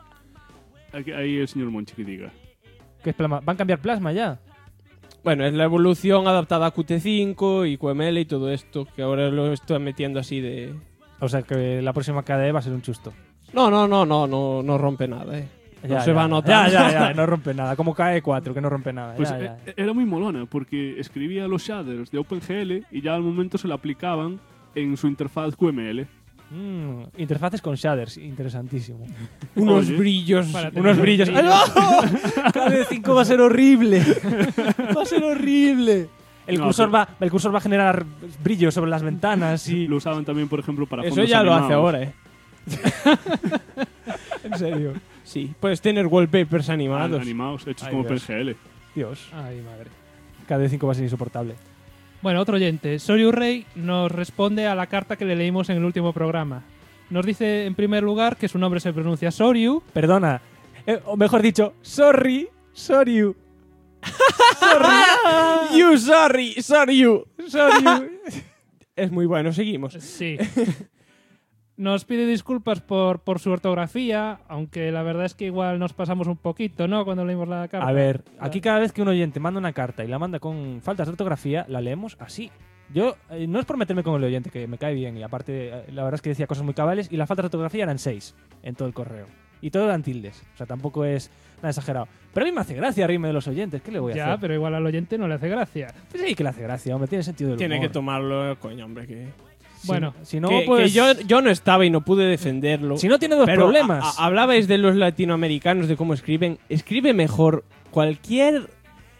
Ahí el señor Monchi que diga. ¿Qué es Plasma? ¿Van a cambiar Plasma ya? Bueno, es la evolución adaptada a Qt5 y QML y todo esto, que ahora lo estoy metiendo así de... O sea, que la próxima KDE va a ser un chusto. No rompe nada, Ya, se ya. va a notar. Ya, no rompe nada. Como KE4, que no rompe nada. Pues Ya. era muy molona porque escribía los shaders de OpenGL y ya al momento se lo aplicaban en su interfaz QML. Interfaces con shaders, interesantísimo. Unos Oye, brillos. para tener Unos brillos. ¡Ay, no! KDE5 va a ser horrible. Va a ser horrible. El No, cursor va a generar brillos sobre las ventanas y... Lo usaban también, por ejemplo, para Eso fondos ya lo hace animados. ahora, En serio. Sí, puedes tener wallpapers animados. Animados, hechos Ay, como Dios. OpenGL. Dios. Ay, madre. KDE5 va a ser insoportable. Bueno, otro oyente, Soryu Rey, nos responde a la carta que le leímos en el último programa. Nos dice, en primer lugar, que su nombre se pronuncia Soryu. Perdona. O mejor dicho, sorry. You sorry you. Es muy bueno, seguimos. Sí. Nos pide disculpas por su ortografía, aunque la verdad es que igual nos pasamos un poquito, ¿no? Cuando leímos la carta. A ver, aquí cada vez que un oyente manda una carta y la manda con faltas de ortografía, la leemos así. Yo, no es por meterme con el oyente, que me cae bien, y aparte, la verdad es que decía cosas muy cabales, y las faltas de ortografía eran 6 en todo el correo. Y todo eran tildes, o sea, tampoco es nada exagerado. Pero a mí me hace gracia reírme de los oyentes, ¿qué le voy a Ya, hacer? pero igual al oyente no le hace gracia. Pues sí que le hace gracia, hombre, tiene sentido del Tiene humor. que tomarlo, coño, hombre, que... Bueno, si no, que pues... yo no estaba y no pude defenderlo. Si no tiene dos pero problemas. hablabais de los latinoamericanos, de cómo escriben. Escribe mejor cualquier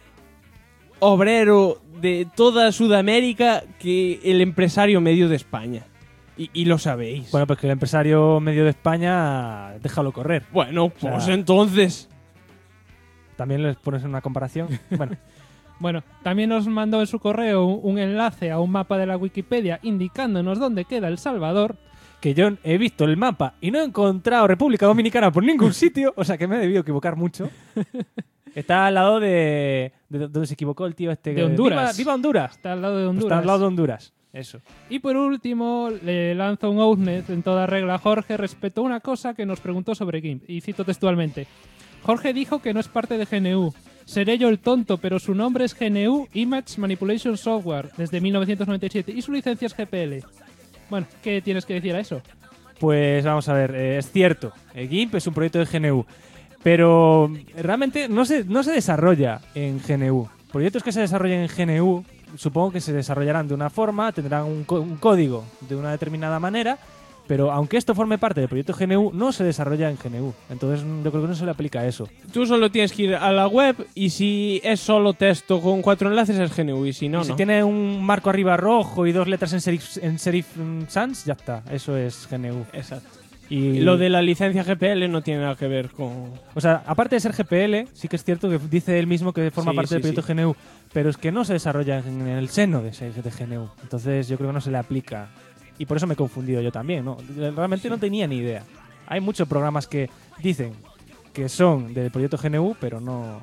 obrero de toda Sudamérica que el empresario medio de España. Y lo sabéis. Bueno, pues que el empresario medio de España, déjalo correr. Bueno, O sea, pues entonces... También les pones una comparación. Bueno, Bueno, también nos mandó en su correo un enlace a un mapa de la Wikipedia indicándonos dónde queda El Salvador. que yo he visto el mapa y no he encontrado República Dominicana por ningún sitio, o sea que me he debido equivocar mucho. Está al lado de donde se equivocó el tío este. De Honduras. ¡Viva Honduras! Está al lado de Pues Honduras. está al lado de Honduras. Eso. Y por último, le lanzo un outnet en toda regla a Jorge respecto a una cosa que nos preguntó sobre GIMP. Y cito textualmente. Jorge dijo que no es parte de GNU. Seré yo el tonto, pero su nombre es GNU Image Manipulation Software desde 1997 y su licencia es GPL. Bueno, ¿qué tienes que decir a eso? Pues vamos a ver, es cierto, GIMP es un proyecto de GNU, pero realmente no se desarrolla en GNU. Proyectos que se desarrollen en GNU supongo que se desarrollarán de una forma, tendrán un código de una determinada manera, pero aunque esto forme parte del proyecto GNU, no se desarrolla en GNU. Entonces yo creo que no se le aplica eso. Tú solo tienes que ir a la web y si es solo texto con 4 enlaces es GNU y si no, Si no. tiene un marco arriba rojo y 2 letras en serif sans, ya está. Eso es GNU. Exacto. Y Lo de la licencia GPL no tiene nada que ver con... O sea, aparte de ser GPL, sí que es cierto que dice él mismo que forma Sí, parte del sí, proyecto GNU, pero es que no se desarrolla en el seno de GNU. Entonces yo creo que no se le aplica. Y por eso me he confundido yo también, ¿no? Realmente no tenía ni idea. Hay muchos programas que dicen que son del proyecto GNU, pero no.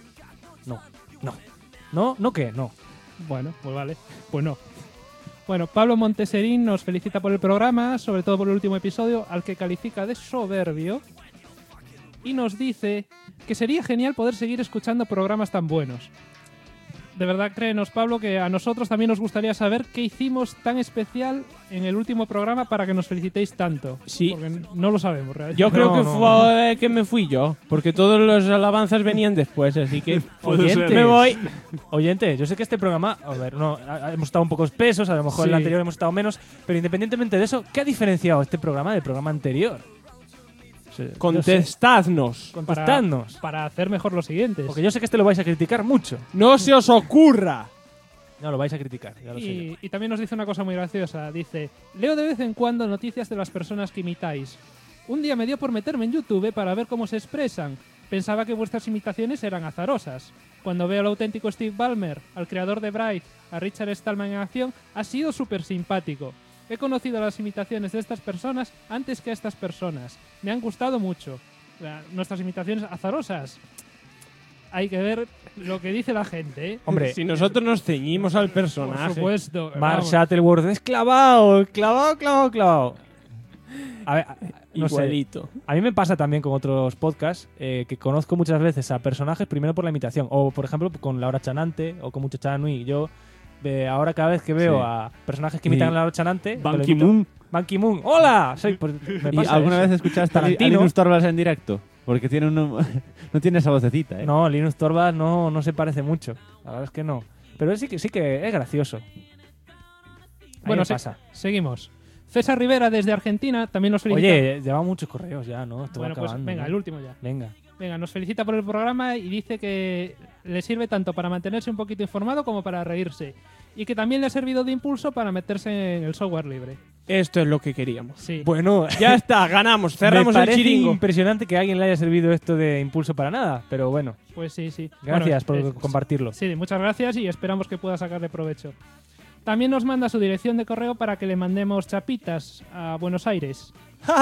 ¿No qué? No. Bueno, pues vale. Pues no. Bueno, Pablo Monteserín nos felicita por el programa, sobre todo por el último episodio, al que califica de soberbio. Y nos dice que sería genial poder seguir escuchando programas tan buenos. De verdad, créenos, Pablo, que a nosotros también nos gustaría saber qué hicimos tan especial en el último programa para que nos felicitéis tanto. Sí. Porque no lo sabemos, realmente. Yo creo que fue que me fui yo, porque todos los alabanzas venían después, así que Oyentes, me voy. Oyente, yo sé que este programa, a ver, hemos estado un poco espesos, a lo mejor Sí. el anterior hemos estado menos, pero independientemente de eso, ¿qué ha diferenciado este programa del programa anterior? Contestadnos. Contestadnos. Para hacer mejor los siguientes. Porque yo sé que este lo vais a criticar mucho. No se os ocurra. No, lo vais a criticar, ya lo sé. Y también nos dice una cosa muy graciosa. Dice, leo de vez en cuando noticias de las personas que imitáis. Un día me dio por meterme en YouTube para ver cómo se expresan. Pensaba que vuestras imitaciones eran azarosas. Cuando veo al auténtico Steve Ballmer, al creador de Bright, a Richard Stallman en acción, ha sido súper simpático. He conocido las imitaciones de estas personas antes que a estas personas. Me han gustado mucho. Nuestras imitaciones azarosas. Hay que ver lo que dice la gente, ¿eh? Hombre, si nosotros nos ceñimos al personaje. Por supuesto. Mark vamos. Shuttleworth es clavado. A ver, no sé. Igualito. A mí me pasa también con otros podcasts que conozco muchas veces a personajes primero por la imitación. O, por ejemplo, con Laura Chanante o con Muchacha Nui. Yo ahora cada vez que veo Sí. a personajes que imitan a Laura Chanante... Ban me lo imito. Ki-moon. Ban Ki-moon. ¡Hola! Me ¿Y pasa alguna eso. vez escuchaste a Tarantino. Linus Torvalds en directo? Porque tiene no tiene esa vocecita, ¿eh? No, Linus Torvalds no se parece mucho. La verdad es que no. Pero sí que es gracioso. Bueno, me pasa. seguimos. César Rivera desde Argentina también nos felicita. Oye, lleva muchos correos ya, ¿no? Esto va bueno, pues acabando, venga, ¿no? el último ya. Venga, Nos felicita por el programa y dice que le sirve tanto para mantenerse un poquito informado como para reírse. Y que también le ha servido de impulso para meterse en el software libre. Esto es lo que queríamos. Sí. Bueno, Ya está, ganamos, cerramos me el parece chiringo. impresionante que a alguien le haya servido esto de impulso para nada, pero bueno, Pues sí, sí. gracias Bueno, por compartirlo. Sí, muchas gracias y esperamos que pueda sacarle provecho. También nos manda su dirección de correo para que le mandemos chapitas a Buenos Aires.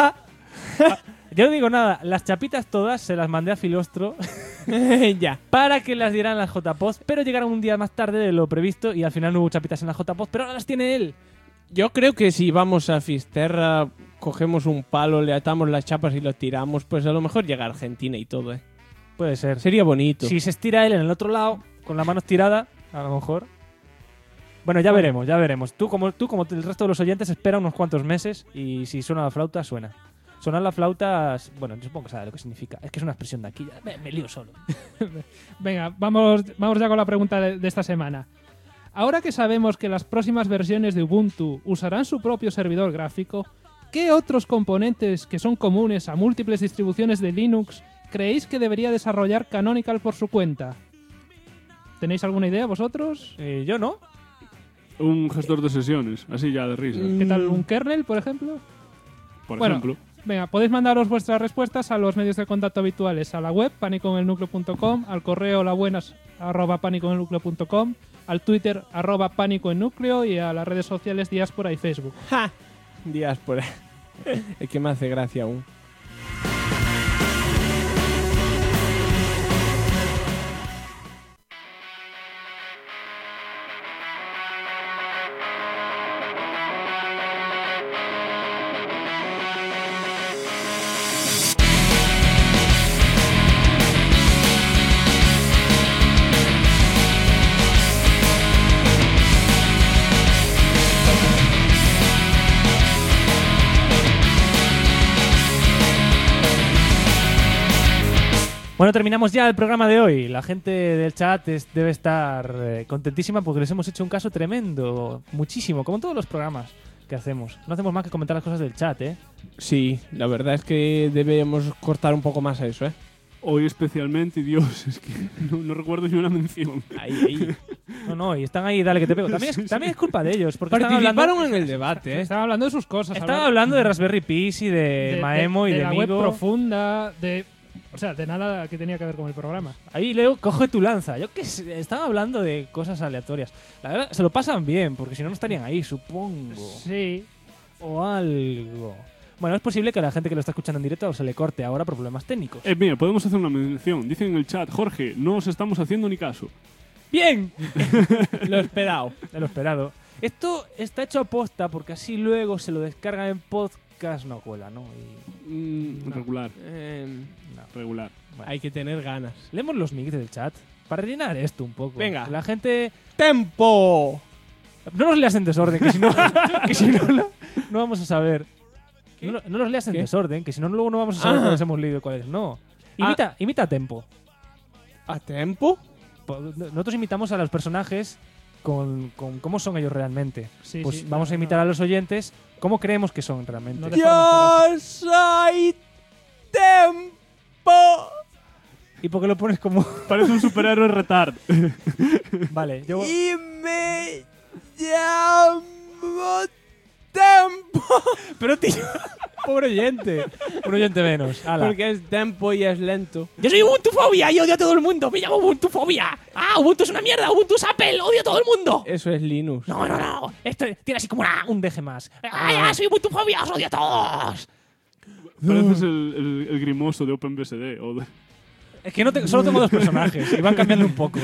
Yo no digo nada, las chapitas todas se las mandé a Filostro Ya. para que las dieran las JPOD, pero llegaron un día más tarde de lo previsto y al final no hubo chapitas en las JPOD, pero ahora las tiene él. Yo creo que si vamos a Fisterra, cogemos un palo, le atamos las chapas y lo tiramos, pues a lo mejor llega a Argentina y todo, ¿eh? Puede ser. Sería bonito. Si se estira él en el otro lado, con la mano estirada, a lo mejor. Bueno, ya veremos. Tú como el resto de los oyentes, espera unos cuantos meses y si suena la flauta, suena. Sonar la flauta, bueno, yo supongo que sabe lo que significa. Es que es una expresión de aquí, ya me lío solo. Venga, vamos ya con la pregunta de esta semana. Ahora que sabemos que las próximas versiones de Ubuntu usarán su propio servidor gráfico, ¿qué otros componentes que son comunes a múltiples distribuciones de Linux creéis que debería desarrollar Canonical por su cuenta? ¿Tenéis alguna idea vosotros? Yo no. Un gestor de sesiones, así ya de risa. ¿Qué tal un kernel, por ejemplo? Por Bueno, ejemplo. Venga, podéis mandaros vuestras respuestas a los medios de contacto habituales, a la web panicoenelnucleo.com, al correo labuenas@panicoenelnucleo.com, al Twitter @panicoennúcleo y a las redes sociales Diáspora y Facebook. ¡Ja! Diáspora. Es que me hace gracia aún. Bueno, terminamos ya el programa de hoy. La gente del chat debe estar contentísima porque les hemos hecho un caso tremendo. Muchísimo, como en todos los programas que hacemos. No hacemos más que comentar las cosas del chat, ¿eh? Sí, la verdad es que debemos cortar un poco más a eso, ¿eh? Hoy especialmente, Dios, es que no recuerdo ni una mención. Ahí. No, y están ahí, dale que te pego. También es culpa de ellos, porque participaron en el debate, ¿eh? Estaban hablando de sus cosas. Estaban hablando de Raspberry Pis y de Maemo y de la Migo. web profunda, o sea, de nada que tenía que ver con el programa. Ahí, Leo, coge tu lanza. Yo que sé, estaban hablando de cosas aleatorias. La verdad, se lo pasan bien, porque si no, no estarían ahí, supongo. Sí. O algo. Bueno, es posible que a la gente que lo está escuchando en directo se le corte ahora por problemas técnicos. Mira, podemos hacer una mención. Dicen en el chat, Jorge, no os estamos haciendo ni caso. ¡Bien! Lo esperado. Lo esperado. Esto está hecho a posta porque así luego se lo descargan en podcast. No cuela, ¿no? Regular. Regular. Bueno. Hay que tener ganas. Leemos los nick del chat para rellenar esto un poco. Venga. La gente... ¡Tempo! No nos leas en desorden, que si no, no vamos a saber. No los leas en desorden, que si no, luego no vamos a saber cuáles hemos leído y cuáles no. Imita a Tempo. ¿A Tempo? Nosotros imitamos a los personajes con cómo son ellos realmente. Sí, pues sí, vamos a imitar a los oyentes cómo creemos que son realmente. ¡Yo soy Tempo! ¿Y por qué lo pones como...? Parece un superhéroe retard. Vale, yo... Y me llamo Tempo. Pero tío, pobre oyente. Un oyente menos. Ala. Porque es Tempo y es lento. Yo soy Ubuntufobia y odio a todo el mundo. Me llamo Ubuntufobia. Ubuntu es una mierda. Ubuntu es Apple. Odio a todo el mundo. Eso es Linux. No. Esto tiene así como un deje más. Soy Ubuntufobia. Os odio a todos. Pareces el grimoso de OpenBSD. Es que solo tengo dos personajes y van cambiando un poco.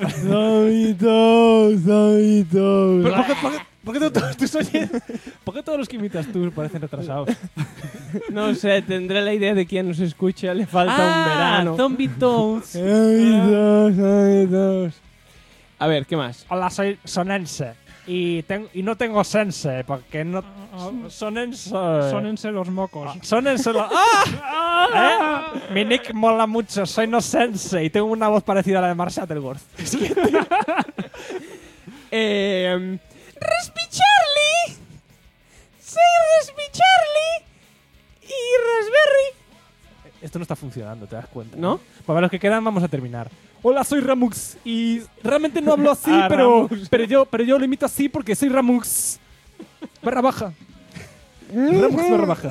¿Por qué todos tus oyentes? ¿Por qué todos los que imitas tú parecen retrasados? No sé, tendré la idea de quien nos escucha. Le falta un verano. Zombie Tones. A ver, ¿qué más? Hola, soy Sonense. Y no tengo sense, porque no... Sonense... Sonense los mocos. Sonense los... Mi nick mola mucho, soy no sense y tengo una voz parecida a la de Mark Shuttleworth. Respi Charlie. Soy Respi Charlie. Y Raspberry. Esto no está funcionando, ¿te das cuenta? ¿No? Para los que quedan vamos a terminar. Hola, soy Ramux y realmente no hablo así, pero yo lo imito así porque soy Ramux. Barra baja. Ramux barra baja.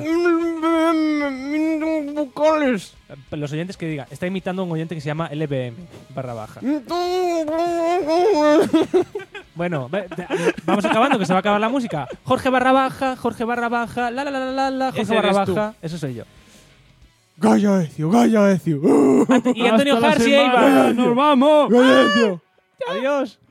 Los oyentes que digan, está imitando a un oyente que se llama LBM barra baja. Bueno, vamos acabando, que se va a acabar la música. Jorge barra baja, Jorge barra baja, la, Jorge Ese barra eres baja. Eso soy yo. Gaya Ezio. Y Antonio Hasta la García semana. Ibar. ¡Nos vamos! Gaya Ezio. Adiós.